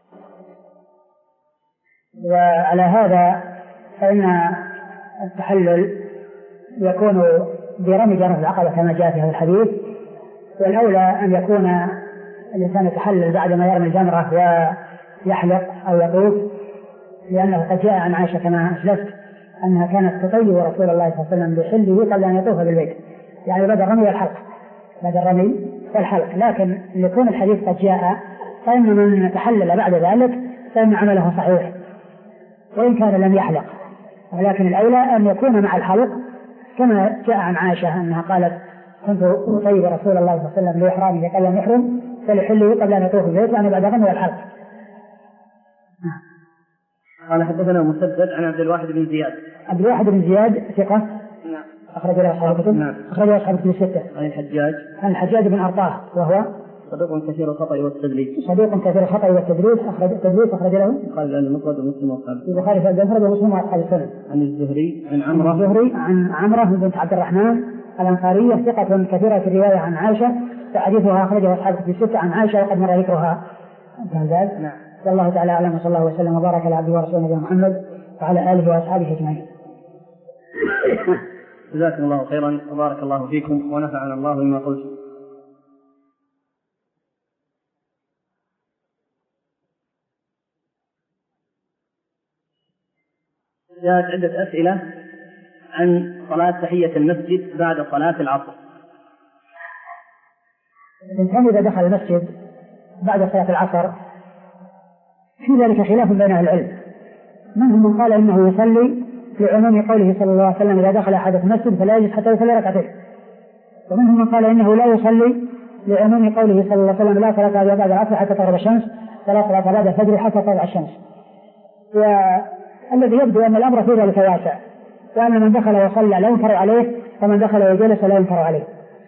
وعلى هذا فإن التحلل يكون برمي جمرة العقبة كما جاء في هذا الحديث، والأولى أن يكون الإنسان يتحلل بعد ما يرمي الجمرة ويحلق أو يطوف، لأنه قد جاء عن عائشة كما أسلفت أنها كانت تطيب رسول الله صلى الله عليه وسلم بحله قبل أن يطوف بالبيت، يعني بعد الرمي والحلق بعد الرمي والحلق. لكن لكون الحديث قد جاء فإن من تحلل بعد ذلك فإن عمله صحيح وإن كان لم يحلق، ولكن الأولى أن يكون مع الحلق كما جاء عن عائشة أنها قالت كنت أطيب رسول الله صلى الله عليه وسلم لإحرامه قبل أن يحرم فلحله قبل أن يطوف البيت، يعني بعد الرمي والحلق. قال حدثنا مسدد عن عبد الواحد بن زياد. عبد الواحد بن زياد ثقة. نعم. أخرج له أصحاب الكتب. نعم. أخرج له أصحاب الكتب الستة. عن الحجاج. عن الحجاج بن أرطاه وهو صدوق كثير الخطأ والتدليس. صدوق كثير الخطأ والتدليس. أخرج التدليس أخرج له. قال أن المفرد ومسلم وأصحاب. البخاري في المفرد ومسلم وأصحاب السنن. عن الزهري عن عمرو. الزهري عن عمرو بنت عبد الرحمن الأنصارية ثقة كثيرة في الرواية عن عائشة، فحديثها أخرجه أصحاب الكتب الستة عن عائشة وقد مر ذكرها. نعم. والله تعالى أعلم وصلى الله وسلم وبارك على عبده ورسوله نبينا محمد وعلى آله وأصحابه أجمعين. جزاكم الله خيرا وبارك الله فيكم ونفعنا الله بما قلت. جاءت عدة أسئلة عن صلاة تحية المسجد بعد صلاة العصر. الإنسان إذا دخل المسجد بعد صلاة العصر في ذلك خلاف بين أهل العلم، منهم من قال إنه يصلي لعموم قوله صلى الله عليه وسلم إذا دخل أحد المسجد فلا يجلس حتى يصلي ركعتين، ومنهم من قال إنه لا يصلي لعموم قوله صلى الله عليه وسلم لا صلاة بعد العصر حتى تغرب الشمس ولا صلاة بعد الفجر حتى تطلع الشمس. والذي يبدو أن الأمر في ذلك واسع، وأن من دخل وصلى لا ينكر عليه ومن دخل وجلس لا ينكر عليه.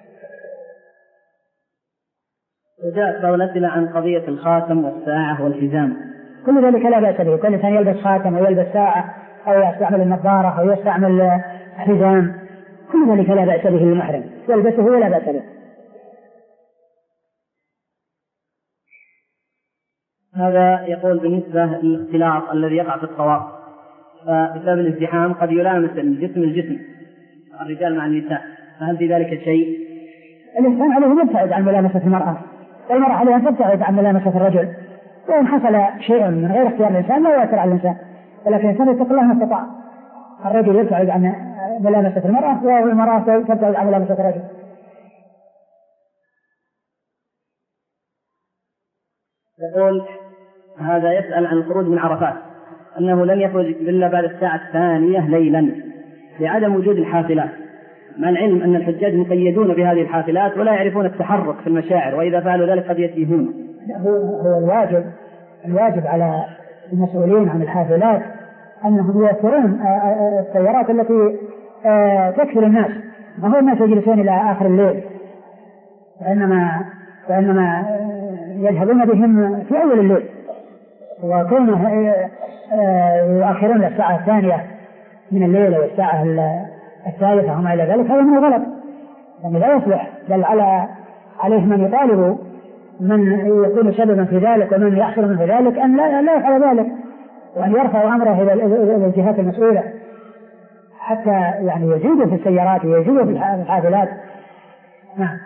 وجاءت بعض الأسئلة عن قضية الخاتم والساعة والحزام. كل ذلك لا بأس به، كل إنسان يلبس خاتم أو يلبس ساعة أو يستعمل النظارة أو يستعمل حزام، كل ذلك لا بأس به للمحرم، يلبسه ولا بأس به. هذا يقول بالنسبة للاختلاط الذي يقع في الطواف، فبسبب الازدحام قد يلامس الجسم الجسم الرجال مع النساء، فهل في ذلك شيء؟ الإنسان عليه أن يبتعد عن ملامسة المرأة، والمرأة عليها أن تبتعد عن ملامسة الرجل، وإن حصل شيء من غير اختيار الإنسان لا يؤثر على الإنسان، ولكن الإنسان يتقي الله ما استطاع. الرجل يبتعد عن ملامسة المرأة والمرأة تبتعد عن ملامسة الرجل. يقول هذا يسأل عن الخروج من عرفات، أنه لن يخرج إلا بعد الساعة الثانية ليلا لعدم وجود الحافلات، مع العلم أن الحجاج مقيدون بهذه الحافلات ولا يعرفون التحرك في المشاعر، وإذا فعلوا ذلك قد يتيهون. هو الواجب الواجب على المسؤولين عن الحافلات أنهم يوفرون السيارات التي تكفل الناس، ما هو الناس يجلسون إلى آخر الليل، وإنما وإنما يذهبون بهم في أول الليل، وكونه يؤخرون الساعة الثانية من الليل والساعة الثالثة وما إلى ذلك هذا من الغلط، يعني لا يصلح، بل على عليه من يطالب من يكون سببا في ذلك ومن يحصل من في ذلك أن لا, لا يفعل ذلك، وأن يرفع أمره إلى الجهات المسؤولة حتى يعني يزيدوا في السيارات ويزيدوا في الحافلات. نعم.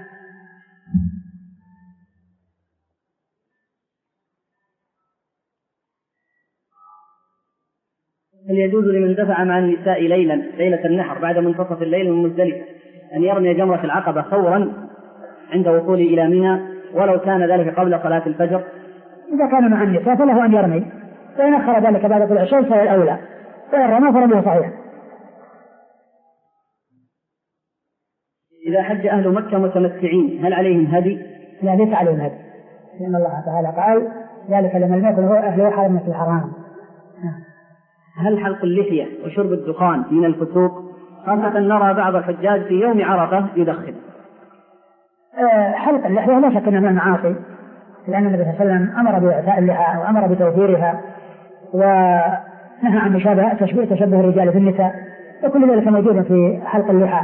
هل يجوز لمن دفع مع النساء ليلا ليلة النحر بعد منتصف الليل من مزدلفة أن يرمي جمرة العقبة فورا عند وصوله إلى منى ولو كان ذلك قبل صلاة الفجر؟ إذا كان مع النساء فله أن يرمي، وإن أخر ذلك بعد طلوع الشمس فهو الأولى، وإن رمى فرميه صحيح. إذا حج أهل مكة متمتعين هل عليهم هدي؟ لا، ليس عليهم هدي، لأن الله تعالى قال ذلك لمن يكن هو أهل حرم الحرام. هل حلق اللحية وشرب الدخان من الفسوق؟ خاصة نرى بعض الحجاج في يوم عرفة يدخن. أه حلق اللحية لا شك أنه من المعاصي، لأن النبي صلى الله عليه وسلم أمر بإعفاء اللحى وأمر بتوفيرها ونهى عن مشابهة تشبه الرجال في النساء، وكل ذلك موجود في حلق اللحى.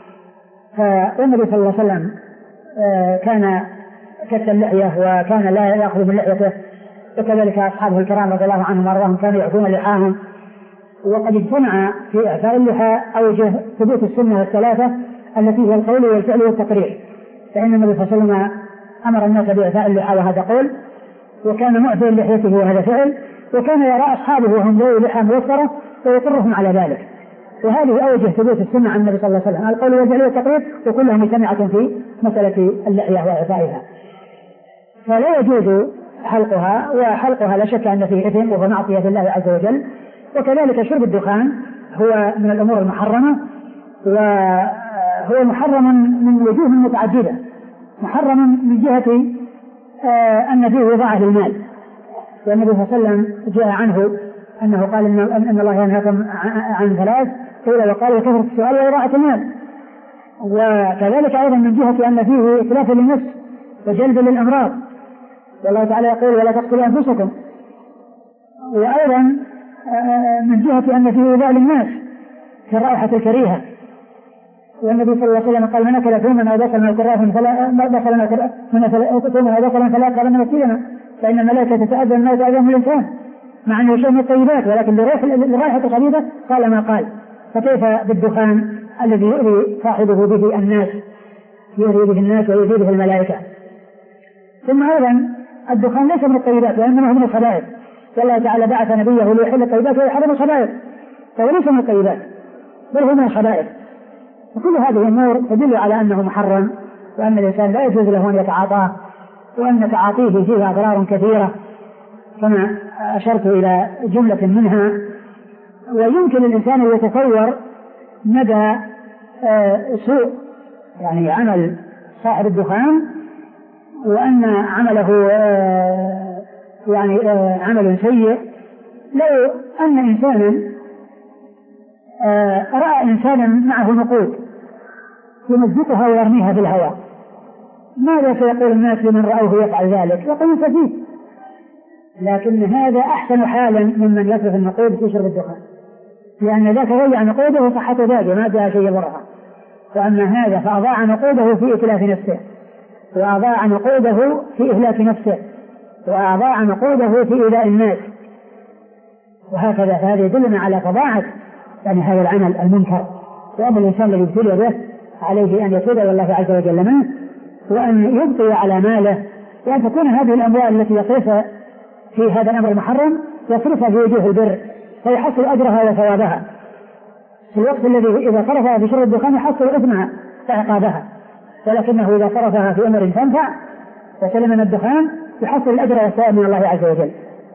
فالنبي صلى الله عليه وسلم كان كث اللحية وكان لا يأخذ من لحيته، وكذلك أصحابه الكرام رضي الله عنهم وأرضاهم كانوا يعفون لحاهم. وقد اجتمع في إعفاء اللحى أوجه ثبوت السنة الثلاثة التي هي القول والفعل والتقرير. فإن النبي صلى الله عليه وسلم أمر الناس بإعفاء اللحى وهذا قول، وكان معفيا لحيته وهذا فعل، وكان يرى أصحابه وهم ذوي لحى موفرة ويقرهم على ذلك. وهذه أوجه ثبوت السنة عن النبي صلى الله عليه وسلم، القول والفعل والتقرير، وكلها مجتمعة في مسألة اللحية وإعفائها. فلا يجوز حلقها، وحلقها لا شك أن فيه إثم وهو معصية الله عز وجل. وكذلك شرب الدخان هو من الأمور المحرمة، وهو محرم من وجوه متعددة. محرم من جهة أن فيه وضاعة للمال، والنبي صلى الله عليه وسلم جاء عنه أنه قال إن الله ينهاكم عن ثلاث، قيل وقال وكثرة السؤال وإضاعة المال. وكذلك أيضا من جهة أن فيه إتلاف للنفس وجلب للأمراض، والله تعالى يقول ولا تقتلوا أنفسكم. وأيضا من جهة أن فيه إيذاء للناس في الرائحة الكريهة، والنبي صلى الله عليه وسلم قال من أكل ثوما أو بصلا أو كراثا فلا دخل ثوما أو بصلا فلا يقربن مسجدنا فإن الملائكة تتأذى ما يتأذى من الإنسان، مع أنه شيء من الطيبات، ولكن لرائحة الخبيثة قال ما قال. فكيف بالدخان الذي يؤذي صاحبه به الناس، يؤذي به الناس ويؤذي به الملائكة. ثم أيضا الدخان ليس من الطيبات، وإنما هو من الخبائث، والله تعالى بعث نبيه ليحل الطيبات ويحرم الخبائث، فهو ليس من الطيبات بل هو من الخبائث. وكل هذه الأمور تدل على أنه محرم، وأن الإنسان لا يجوز له أن يتعاطاه، وأن تعاطيه فيه أضرار كثيرة كما أشرت إلى جملة منها. ويمكن الإنسان أن يتصور مدى سوء يعني عمل صاحب الدخان، وأن عمله يعني عمل سيء. لو أن إنسانا رأى إنسانا معه نقود يمزقها ويرميها في الهواء، ماذا سيقول الناس لمن رأوه يفعل ذلك؟ يقول سفيه. لكن هذا أحسن حالا ممن يصرف النقود في شرب الدخان، لأن ذاك ضيع نقوده وصحته باقية ما جاء شيء يضرها. وأما هذا فأضاع نقوده في إتلاف نفسه، وأضاع نقوده في إهلاك نفسه، وأضاع نقوده في إيذاء الناس، وهكذا. فهذا يدلنا على فظاعة يعني هذا العمل المنكر، وأن الإنسان الذي ابتلي به عليه أن يتوب إلى الله عز وجل منه، وأن يبقي على ماله، وأن تكون هذه الأموال التي يصرفها في هذا الأمر المحرم يصرفها في وجوه البر فيحصل أجرها وثوابها، في الوقت الذي إذا صرفها في شرب الدخان يحصل إثمها وعقابها، ولكنه إذا صرفها في أمر تنفع وسلم من الدخان يحصل الأجر والثواب من الله عز وجل.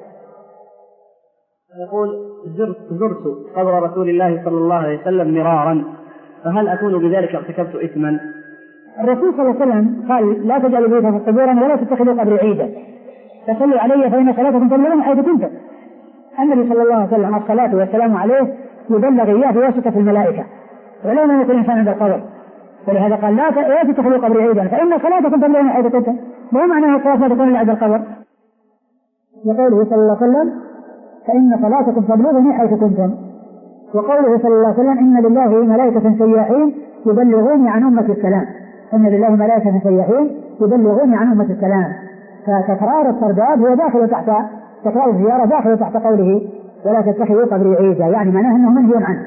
يقول زرت, زرت قبر رسول الله صلى الله عليه وسلم مرارا، فهل أكون بذلك ارتكبت إثما؟ الرسول صلى الله عليه وسلم قال لا تجعلوا بيوتكم قبورا ولا تتخذوا قبري عيدا، فصلوا علي فإن صلاتكم تبلغون حيث كنتم. النبي صلى الله عليه وسلم الصلاة والسلام عليه يبلغ إياه بواسطة الملائكة، ولا يملك الإنسان عند القبر، ولهذا قال لا تتخذوا قبري عيدا فإن صلاتكم تبلغون حيث كنتم. ما معنى الصلاة لا تكون إلا عند القبر؟ وقوله صلى الله عليه وسلم فإن صلاتكم تبلغني حيث كنتم، وقوله صلى الله عليه وسلم إن لله ملائكة سياحين يبلغوني عن أمة السلام، إن لله ملائكة سياحين يبلغوني عن أمة السلام. فتكرار الترداد هو داخل تحت تكرار الزيارة داخل تحت قوله ولا تتخذوا قبري عيدا، يعني معناه أنه منهي عنه.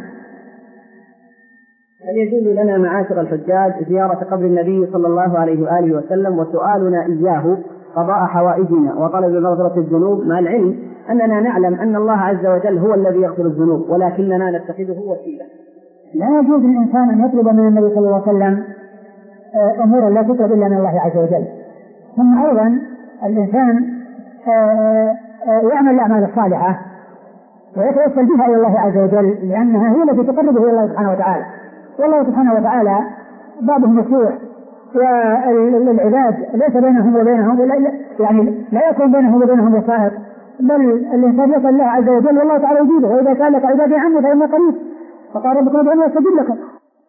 هل يجوز لنا معاشر الحجاج زيارة قبر النبي صلى الله عليه وآله وسلم وسؤالنا إياه قضاء حوائجنا وطلب مغفرة الذنوب، مع العلم أننا نعلم أن الله عز وجل هو الذي يغفر الذنوب ولكننا نتخذه وسيلة؟ لا يجوز للإنسان أن يطلب من النبي صلى الله عليه وسلم أمورا لا تطلب إلا من الله عز وجل. ثم أيضا الإنسان يعمل الأعمال الصالحة ويتوسل بها إلى الله عز وجل، لأنها هي التي تقربه إلى الله سبحانه وتعالى، والله سبحانه وتعالى بابه مفتوح، والعباد ليس بينهم وبينهم يعني لا يكون بينهم وبينهم وسائط، بل الإنسان يسأل الله عز وجل والله تعالى يجيبه، وإذا سألك عبادي عني فإني قريب فقال ربكم ادعوني أستجب لكم.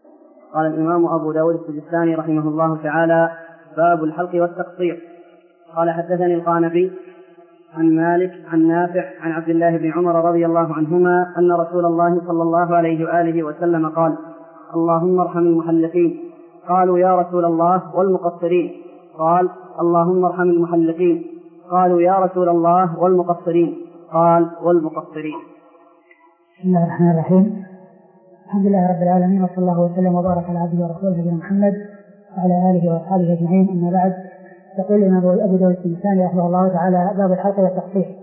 قال الإمام أبو داود السجستاني رحمه الله تعالى: باب الحلق والتقصير. قال حدثني القانبي عن مالك عن نافع عن عبد الله بن عمر رضي الله عنهما أن رسول الله صلى الله عليه وآله وسلم قال: اللهم ارحم المحلقين. قالوا: يا رسول الله والمقصرين؟ قال: اللهم ارحم المحلقين. قالوا: يا رسول الله والمقصرين؟ قال: والمقصرين. بسم الله الرحمن الرحيم. الحمد لله رب العالمين، وصلى الله وسلم وبارك على عبده ورسوله نبينا محمد وعلى آله وأصحابه أجمعين، أما بعد. يقول الإمام أبو داود السجستاني رحمه الله تعالى: باب الحلق والتقصير.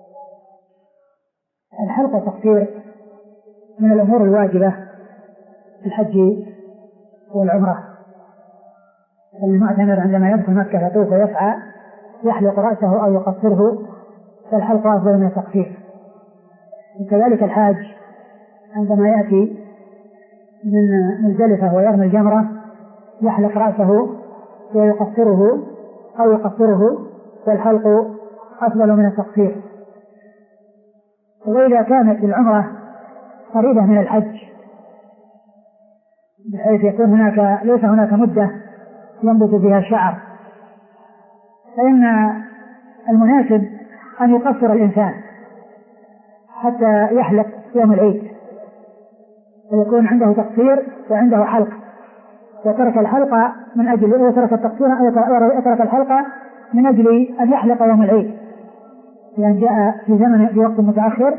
الحلق والتقصير من الأمور الواجبة في الحج والعمرة. المعتمر عندما يدخل مكة يطوف ويسعى يحلق رأسه أو يقصره، فالحلق أفضل من التقصير. وكذلك الحاج عندما يأتي من مزدلفة ويرمي الجمرة يحلق رأسه ويقصره أو يقصره، والحلق أفضل من التقصير. وإذا كانت العمرة قريبة من الحج بحيث يكون هناك ليس هناك مدة ينبت فيها الشعر، فإن المناسب أن يقصر الإنسان حتى يحلق يوم العيد، فيكون عنده تقصير وعنده حلق، وترك الحلقة من أجل وترك التقصير وترك الحلقة من أجل أن يحلق يوم العيد، لأن جاء في زمن في وقت متأخر،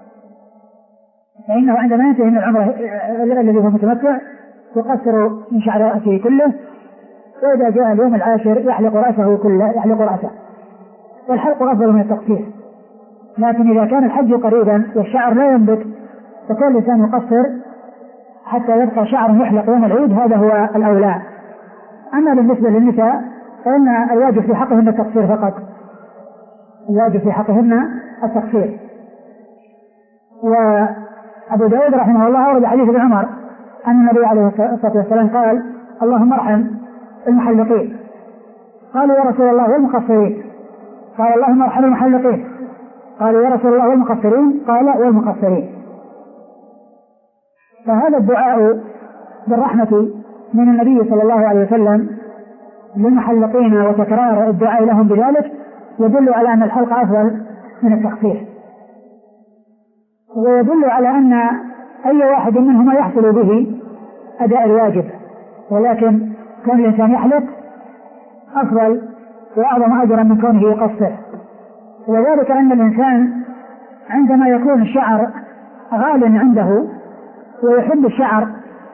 فإنه عندما ينتهي من العمرة الذي هو متمتع يقصر من شعر رأسه كله، وإذا جاء اليوم العاشر يحلق رأسه كله يحلق رأسه، والحلق أفضل من التقصير. لكن إذا كان الحج قريبا والشعر لا ينبت فكان الإنسان يقصر حتى يبقى شعر يحلق يوم العيد، هذا هو الأولى. أما بالنسبة للنساء فإن الواجب في حقهن التقصير فقط، الواجب في حقهن التقصير. وأبو داود رحمه الله أورد حديث ابن عمر أن النبي عليه الصلاة والسلام قال: اللهم ارحم المحلقين. قالوا: يا رسول الله والمقصرين؟ قال: اللهم ارحم المحلقين. قالوا: يا رسول الله والمقصرين؟ قال: والمقصرين. فهذا الدعاء بالرحمة من النبي صلى الله عليه وسلم للمحلقين وتكرار الدعاء لهم بذلك يدل على أن الحلق أفضل من التقصير، ويدل على أن أي واحد منهما يحصل به أداء الواجب، ولكن كون الإنسان يحلق أفضل وأعظم أجرا من كونه يقصر. وذلك أن الإنسان عندما يكون الشعر غال عنده ويحب الشعر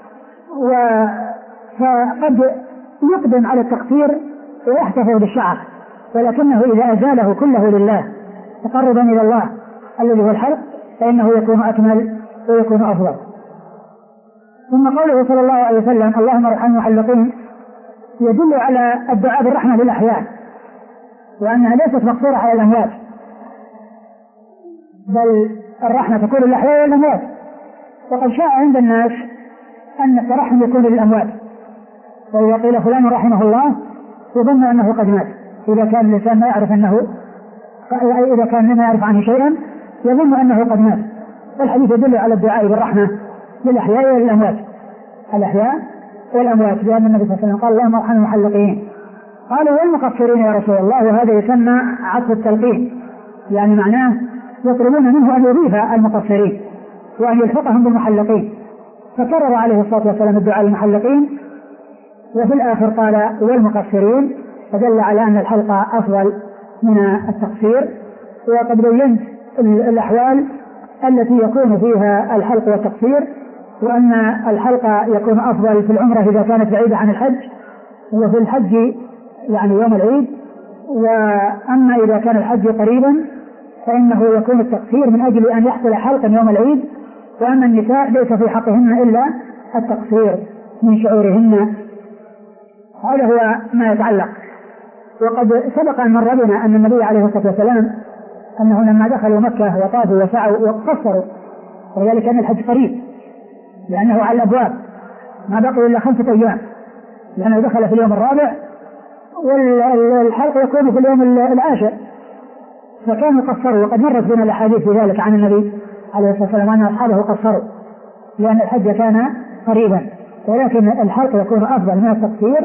فقد يقدم على التقصير ويحتفظ بالشعر، ولكنه إذا أزاله كله لله تقربا إلى الله الذي هو الحلق فإنه يكون أكمل ويكون أفضل. ثم قوله صلى الله عليه وسلم: اللهم ارحم المحلقين، يدل على الدعاء بالرحمة للأحياء، وأنها ليست مقصورة على الأموات، بل الرحمة تكون للأحياء والأموات. وقد شاء عند الناس أن الترحم يكون للأموات، وإذا قيل فلان رحمه الله يظن أنه قد مات، إذا كان الإنسان ما يعرف أنه إذا كان ما يعرف عنه شيئا يظن أنه قد مات. والحديث يدل على الدعاء بالرحمة للأحياء والأموات، الأحياء والأموات، لأن النبي صلى الله عليه وسلم قال: اللهم ارحم المحلقين. قالوا: والمقصرين يا رسول الله؟ وهذا يسمى عطف التلقين، يعني معناه يطلبون منه أن يضيف المقصرين وأن يلحقهم بالمحلقين، فكرر عليه الصلاة والسلام الدعاء للمحلقين، وفي الآخر قال: والمقصرين، فدل على أن الحلق أفضل من التقصير. وقد بينت الأحوال التي يكون فيها الحلق والتقصير، وأن الحلق يكون أفضل في العمرة إذا كانت بعيدة عن الحج، وفي الحج يعني يوم العيد. وأما إذا كان الحج قريبا فإنه يكون التقصير من أجل أن يحصل حلقا يوم العيد. وأما النساء ليس في حقهن إلا التقصير من شعورهن. هذا هو ما يتعلق. وقد سبق أن مر بنا أن النبي عليه الصلاة والسلام أنه لما دخلوا مكة وطافوا وسعوا وقصروا، وذلك أن الحج قريب لأنه على الأبواب ما بقي إلا خمسة أيام، لأنه دخل في اليوم الرابع والحلق يكون في اليوم العاشر، فكانوا قصروا. وقد مرت بنا الأحاديث في ذلك عن النبي عليه الصلاة والسلام أن أصحابه قصروا لأن الحج كان قريبا، ولكن الحلق يكون أفضل من التقصير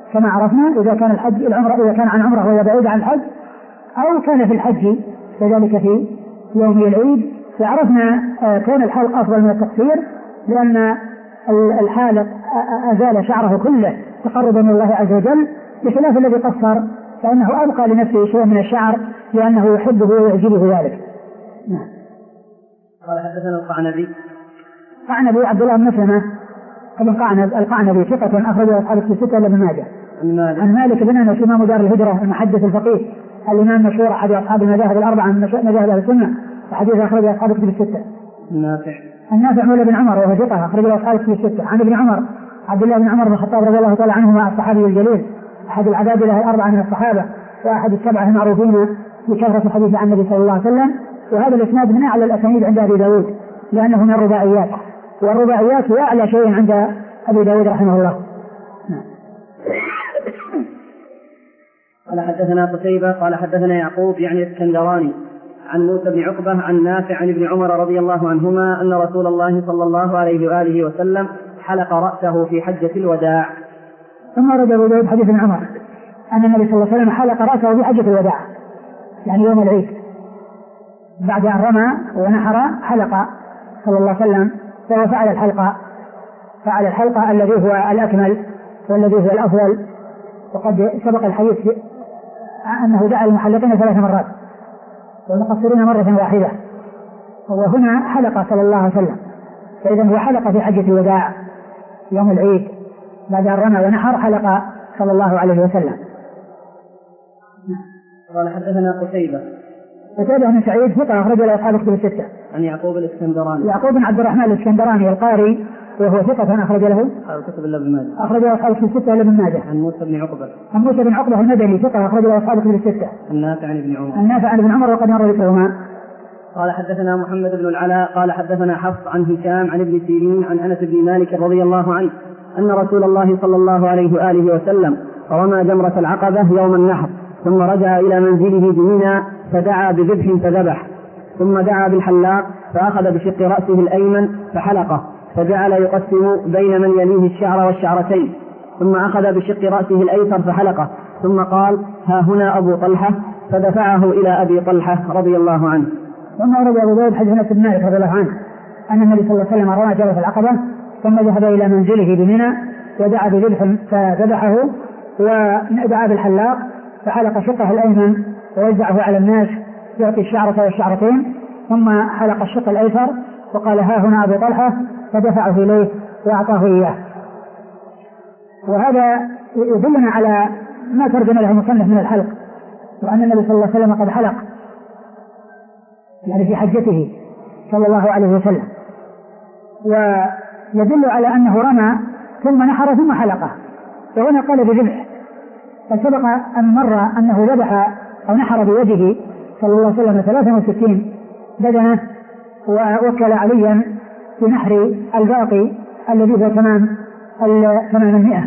كما عرفنا إذا كان الحج العمرة إذا كان عن عمرة وهو بعيد عن الحج أو كان في الحج كذلك في يوم العيد. وعرفنا كون الحلق أفضل من التقصير لأن الحالق أزال شعره كله تقربا من الله عز وجل، بخلاف الذي قصر فإنه أبقى لنفسه شيء من الشعر لأنه يحبه ويعجبه ذلك. نعم. قال حدثنا القعنبي. قعنبي عبد الله بن مسلمة ابن قعنب القعنبي ثقة أخرجه أصحاب الستة إلا ابن ماجه. عن مالك بن أنس إمام دار الهجرة المحدث الفقيه الإمام مشهور أحد أصحاب المذاهب الأربعة من مذاهب أهل السنة وحديث أخرجه أصحاب الكتب الستة. النافع. النافع مولى بن عمر وهو ثقة أخرجه أصحاب الكتب الستة. عن ابن عمر عبد الله بن عمر بن الخطاب رضي الله تعالى عنهما الصحابي الجليل أحد العبادلة الأربعة من الصحابة وأحد السبعة المعروفين بكثرة الحديث عن النبي صلى الله عليه وسلم. وهذا الإسناد من أعلى الأسانيد عند أبي داود لأنه من الرباعيات، والرباعيات هو أعلى شيء عند أبي داود رحمه الله. قال حدثنا قتيبة قال حدثنا يعقوب يعني الاسكندراني عن موسى بن عقبة عن نافع عن ابن عمر رضي الله عنهما أن رسول الله صلى الله عليه وآله وسلم حلق رأسه في حجة الوداع. ثم ورد أبو داود حديث ابن عمر أن النبي صلى الله عليه وسلم حلق رأسه في حجة الوداع يعني يوم العيد بعد أن رمى ونحر حلق صلى الله عليه وسلم، فهو فعل الحلقة فعل الحلقة الذي هو الأكمل والذي هو الأفضل. وقد سبق الحديث أنه دعا المحلقين ثلاث مرات والمقصرين مرة واحدة، وهنا حلق صلى الله عليه وسلم، فإذا هو حلق في حجة الوداع يوم العيد بعد أن رمى ونحر حلق صلى الله عليه وسلم. قال حدثنا قتيبة قتيبة بن سعيد ثقة أخرج له أصحاب الكتب الستة. عن يعقوب الاسكندراني يعقوب بن عبد الرحمن الاسكندراني القاري وهو ثقة أخرج له أصحاب الكتب إلا ابن ماجه أخرج له أصحاب الكتب الستة إلا ابن ماجه. عن موسى بن عقبة عن موسى بن عقبة المدني ثقة أخرج له أصحاب الكتب الستة. النافع عن ابن عمر النافع عن ابن عمر وقد مر ذكرهما. قال حدثنا محمد بن العلاء قال حدثنا حفص عن هشام عن ابن سيرين عن أنس بن مالك رضي الله عنه أن رسول الله صلى الله عليه وآله وسلم رمى جمرة العقبة يوم النحر ثم رجع إلى منزله بمنى فدعا بذبح فذبح، ثم دعا بالحلاق فأخذ بشق رأسه الأيمن فحلقه فجعل يقسم بين من يليه الشعر والشعرتين، ثم أخذ بشق رأسه الأيسر فحلقه، ثم قال ها هنا أبو طلحة فدفعه إلى أبي طلحة رضي الله عنه. ثم ورد أبو داود حديث أنس بن مالك رضي الله عنه أن النبي صلى الله عليه وسلم رمى جمرة العقبة ثم ذهب إلى منزله بمنى ودعا بذبح فذبحه ودعا بالحلاق فحلق شقه الأيمن ووزعه على الناس يعطي الشعرة والشعرتين، ثم حلق الشق الأيسر وقال ها هنا أبو طلحة فدفعه إليه وأعطاه إياه. وهذا يدلنا على ما ترجم له المصنف من الحلق، وأن النبي صلى الله عليه وسلم قد حلق يعني في حجته صلى الله عليه وسلم، ويدل على أنه رمى ثم نحر ثم حلقه، وهنا قال بذبح. فسبق أن مر أنه ذبح أو نحر بوجهه صلى الله عليه وسلم ثلاثة وستين بدنة ووكل عليا في نحر الباقي الذي هو تمام تمام المئة.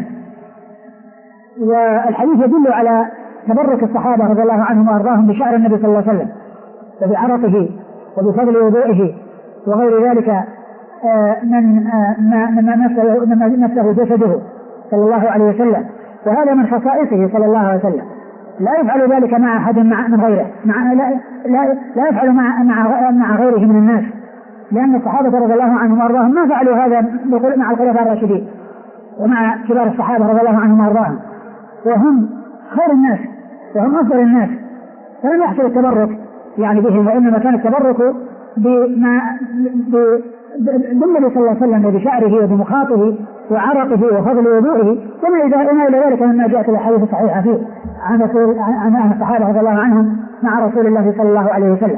والحديث يدل على تبرك الصحابة رضي الله عنهم وأرضاهم بشعر النبي صلى الله عليه وسلم وبعرقه وبفضل وضوئه وغير ذلك من ما نفسه جسده صلى الله عليه وسلم، وهذا من خصائصه صلى الله عليه وسلم. لا يفعل ذلك مع أحد من غيره، مع لا, لا, لا يفعل مع, مع, مع غيره من الناس، لأن الصحابة رضي الله عنهم وأرضاهم ما فعلوا هذا مع الخلفاء الراشدين ومع كبار الصحابة رضي الله عنهم وأرضاهم، وهم خير الناس وهم أفضل الناس، فلم يحصل التبرك يعني بهم، وإنما كان التبرك بما بالنبي صلى الله عليه وسلم بشعره وبمخاطه وعرقه وفضل وضوئه وما إلى ذلك مما جاءت الأحاديث الصحيحة فيه عن رسول عن الصحابة رضي الله عنهم مع رسول الله صلى الله عليه وسلم.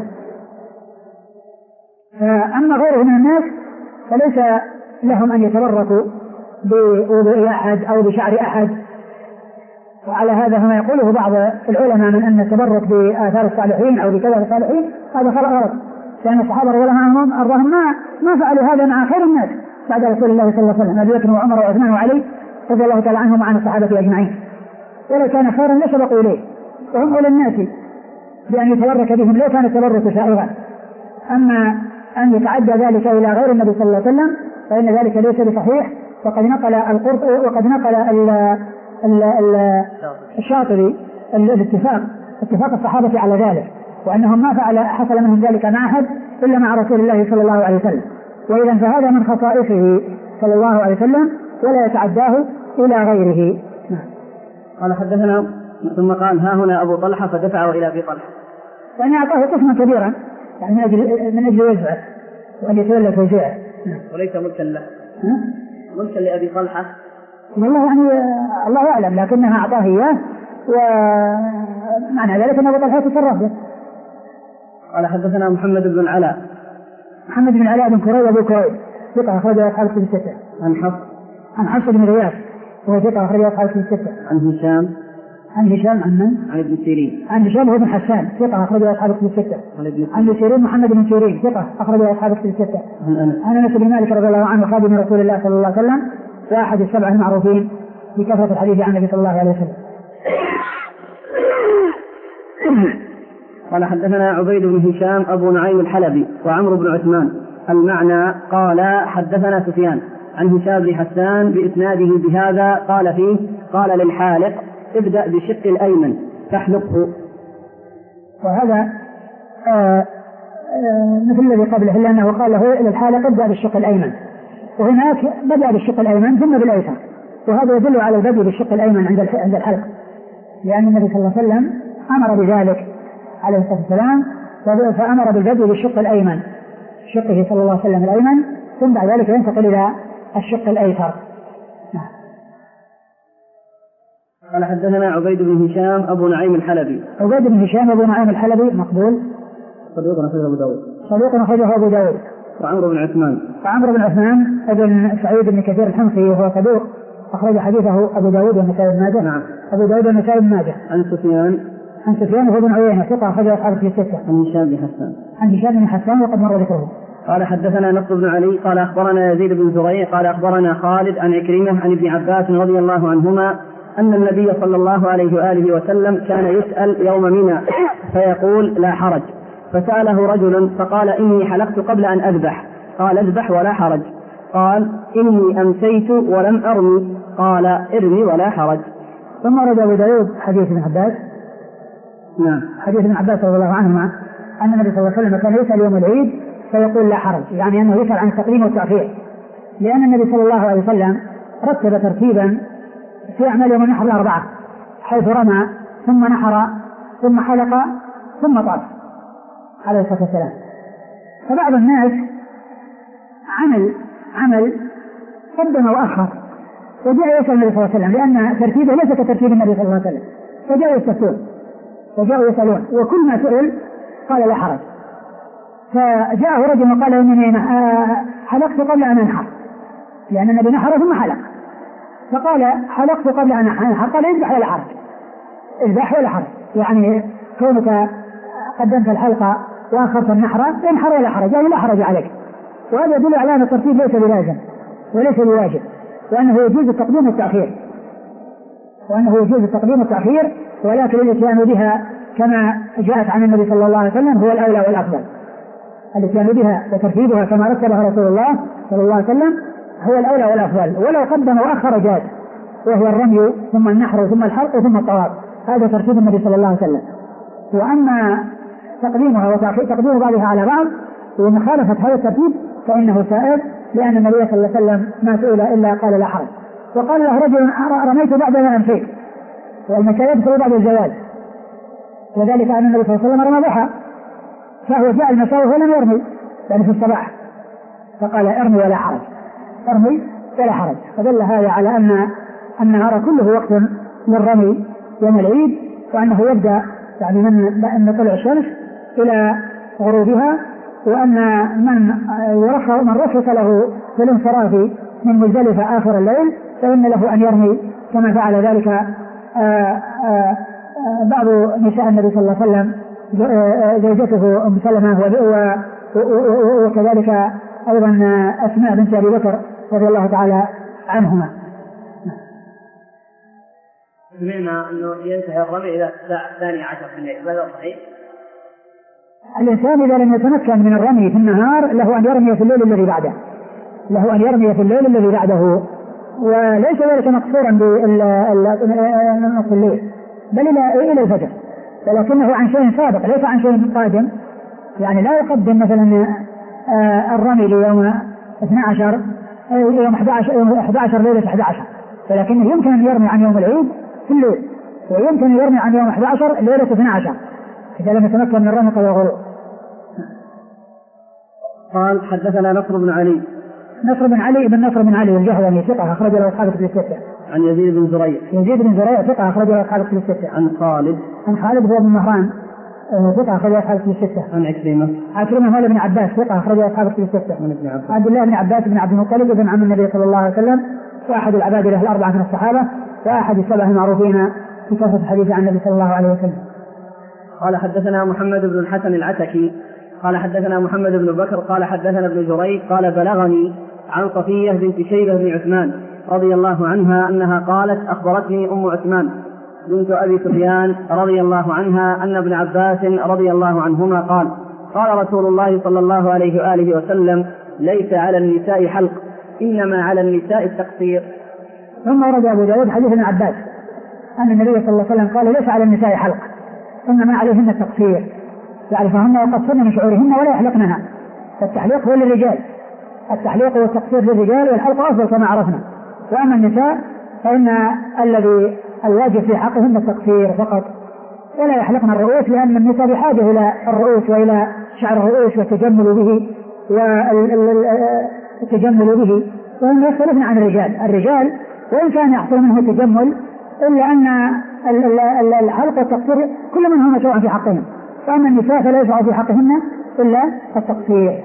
أما غيره من الناس فليس لهم أن يتبركوا بوضوء أحد أو بشعر أحد، وعلى هذا ما يقوله بعض العلماء من أن التبرك بآثار الصالحين أو بكذا الصالحين هذا خلق غلط، لأن الصحابة رضي الله عنهم أرضاهم ما ما فعلوا هذا مع خير الناس بعد رسول الله صلى الله عليه وسلم، أبي بكر وعمر وعثمان وعلي رضي الله تعالى عنهم وعن الصحابة أجمعين، ولو كان خيرا لسبقوا إليه، وهم أولى الناس بأن يتبرك بهم لو كان التبرك سائغا. أما أن يتعدى ذلك إلى غير النبي صلى الله عليه وسلم فإن ذلك ليس بصحيح، وقد نقل القرطبي وقد نقل الشاطبي الاتفاق اتفاق الصحابة على ذلك، وأنهم ما فعل حصل منهم ذلك مع أحد إلا مع رسول الله صلى الله عليه وسلم. وإذا فهذا من خصائصه صلى الله عليه وسلم ولا يتعداه إلى غيره. قال حدثنا ثم قال ها هنا أبو طلحة فدفعه إلى أبي طلحة، يعني أعطاه قسما كبيرا يعني من أجل من أجل وجهه وأن يتولى توزيعه، وليس ملكا له ملكا لأبي طلحة والله يعني الله أعلم، لكنها أعطاه إياه ومعنى ذلك أن أبو طلحة يتصرف به. قال حدثنا محمد بن العلاء محمد بن العلاء بن كريب أبو كريب ثقة أخرجه أصحاب الكتب الستة. عن حفص عن حفص بن غياث وهو ثقة أخرجه أصحاب الكتب الستة. عن هشام عن هشام عن من؟ عن ابن سيرين عن هشام هو بن حسان ثقة أخرجه أصحاب الكتب الستة. عن ابن سيرين محمد بن سيرين ثقة أخرجه أصحاب الكتب الستة. عن أنس بن مالك رضي الله عنه خادم رسول الله صلى الله عليه وسلم وأحد السبعة المعروفين بكثرة الحديث عن النبي صلى الله عليه وسلم. قال حدثنا عبيد بن هشام أبو نعيم الحلبي وعمرو بن عثمان المعنى قال حدثنا سفيان عن هشام بن حسان بإسناده بهذا قال فيه قال للحالق ابدأ بشق الأيمن تحلقه. وهذا آآ آآ مثل الذي قبله إلا أنه قال له للحالق ابدأ بالشق الأيمن، وهناك بدأ بالشق الأيمن ثم بالأيسر، وهذا يدل على البدء بالشق الأيمن عند الحلق، لأن النبي صلى الله عليه وسلم أمر بذلك عليه الصلاة والسلام، فأمر بالبدء بالشق الأيمن شقه صلى الله عليه وسلم الأيمن، ثم بعد ذلك ينتقل إلى الشق الأيسر. قال حدثنا عبيد بن هشام أبو نعيم الحلبي. عبيد بن هشام أبو نعيم الحلبي مقبول صدوق أخرجه أبو داود صدوق أخرجه أبو داود. وعمرو بن عثمان وعمرو بن عثمان ابن سعيد بن كثير الحمصي وهو صدوق أخرج حديثه أبو داود والنسائي بن ماجه. نعم. أبو داود والنسائي بن ماجه. عن سفيان عن سفيان وهو بن عيينة ثقة أخرج أصحاب في الستة. عن هشام بن حسان عن هشام بن حسان وقد مر ذكره. قال حدثنا نصر بن علي قال أخبرنا يزيد بن زريع قال أخبرنا خالد عن عكرمة عن ابن عباس رضي الله عنهما أن النبي صلى الله عليه وآله وسلم كان يسأل يوم منى فيقول لا حرج، فسأله رجل فقال إني حلقت قبل أن أذبح، قال اذبح ولا حرج، قال إني أمسيت ولم أرمي، قال ارمي ولا حرج. ثم رد أبو داود حديث ابن عباس. نعم. حديث ابن عباس رضي الله عنهما أن النبي صلى الله عليه وسلم كان يسأل يوم العيد فيقول لا حرج، يعني أنه يسأل عن التقديم والتأخير، لأن النبي صلى الله عليه وسلم رتب ترتيبا في أعمال يوم النحر الأربعة، حيث رمى ثم نحر ثم حلق ثم طاف عليه الصلاة والسلام. فبعض الناس عمل عمل قدم وأخر وجاء يسأل النبي صلى الله عليه وسلم، لأن ترتيبه ليس كترتيب النبي صلى الله عليه وسلم، فجاءوا يستفتون وجاءوا يسألون، وكل ما سئل قال لا حرج. فجاءه رجل وقال إنني حلقت قبل أن أنحر، لأن النبي نحر ثم حلق، فقال حلقت قبل أن أنحر، قال اذبح ولا حرج، اذبح ولا حرج، يعني كونك قدمت الحلقة وأخرت النحر انحر ولا حرج، يعني لا حرج عليك. وهذا يدل على أن الترتيب ليس بلازم وليس بواجب، وأنه يجوز التقديم والتأخير وأنه يجوز التقديم والتأخير ولكن الاتيان بها كما جاءت عن النبي صلى الله عليه وسلم هو الأولى والأفضل. الاتيان بها وترتيبها كما رتبها رسول الله صلى الله عليه وسلم هو الأولى والأفضل، ولو قدم وأخر جاز، وهو الرمي ثم النحر ثم الحلق ثم الطواف، هذا ترتيب النبي صلى الله عليه وسلم. وأما تقديمها وتقديم بعضها على بعض ومخالفة هذا الترتيب فإنه سائر، لأن النبي صلى الله عليه وسلم ما سئل إلا قال لا حرج. وقال له رجل رميت بعد ما أمسيت، والمساء يدخل بعد الزواج، وذلك أن النبي صلى الله عليه وسلم رمى ضحى، فهو جاء المساء ولم يرمي يعني في الصباح، فقال ارمي ولا حرج، ارمي ولا حرج. فدل هذا على أن النهار كله وقت للرمي يوم العيد، وأنه يبدأ يعني من طلوع الشمس إلى غروبها، وأن من من رخص له في الانصراف من مزدلفة آخر الليل فإن له أن يرمي، كما فعل ذلك آآ آآ بعض نساء النبي صلى الله عليه وسلم زوجته أم سلمة، وكذلك أيضا أسماء بنت أبي بكر رضي الله تعالى عنهما. سمعنا أنه ينتهي الرمي إلى الساعة الثانية عشر في الليل، هذا صحيح؟ الإنسان إذا لم يتمكن من الرمي في النهار له أن يرمي في الليل الذي بعده له أن يرمي في الليل الذي بعده وليس ذلك مقصورا بالنصف الليل بل إلى إلى الفجر، ولكنه عن شيء سابق ليس عن شيء قادم. يعني لا يقدم مثلا الرمي ليوم اثني عشر يوم أحد عشر ليلة أحد عشر، ولكنه يمكن أن يرمي عن يوم العيد في الليل، ويمكن أن يرمي عن يوم أحد عشر ليلة اثني عشر إذا لم يتمكن من الرمي قبل الغروب. قال حدثنا نصر بن علي نصر بن علي بن نصر بن علي الجهضمي ثقة أخرج له أصحاب الكتب الستة. عن يزيد بن زريع يزيد بن زريع ثقة أخرج له أصحاب الكتب الستة. عن خالد عن خالد هو بن مهران ثقة أخرج له أصحاب الكتب الستة. عن عكرمة عكرمة هو ابن عباس ثقة أخرج له أصحاب الكتب الستة. عن ابن عباس عبد الله بن عباس بن عبد المطلب ابن عم النبي صلى الله عليه وسلم، وأحد العبادلة الأربعة من الصحابة، وأحد السبعة المعروفين في كثرة الحديث عن النبي صلى الله عليه وسلم. قال حدثنا محمد بن الحسن العتكي قال حدثنا محمد بن بكر قال حدثنا ابن جريج قال بلغني عن صفية بنت شيبة بن عثمان رضي الله عنها أنها قالت أخبرتني أم عثمان بنت أبي سفيان رضي الله عنها أن ابن عباس رضي الله عنهما قال قال رسول الله صلى الله عليه وآله وسلم ليس على النساء حلق إنما على النساء التقصير. ثم ورد أبو داود حديث ابن عباس أن النبي صلى الله عليه وسلم قال ليس على النساء حلق إنما عليهن التقصير، يعني فهن يقصرن من شعورهن ولا يحلقنها. فالتحليق هو للرجال، التحليق والتقصير للرجال، والحلق أفضل كما عرفنا. وأما النساء فإن الذي الواجب في حقهن التقصير فقط، ولا يحلقن الرؤوس، لأن النساء بحاجة إلى الرؤوس وإلى شعر الرؤوس والتجمل به والتجمل به، وهم يختلفن عن الرجال. الرجال وإن كان يحصل منه التجمل إلا أن الحلق والتقصير كل منهما سواء في حقهم، وأما النساء فلا يشرع في حقهن إلا التقصير.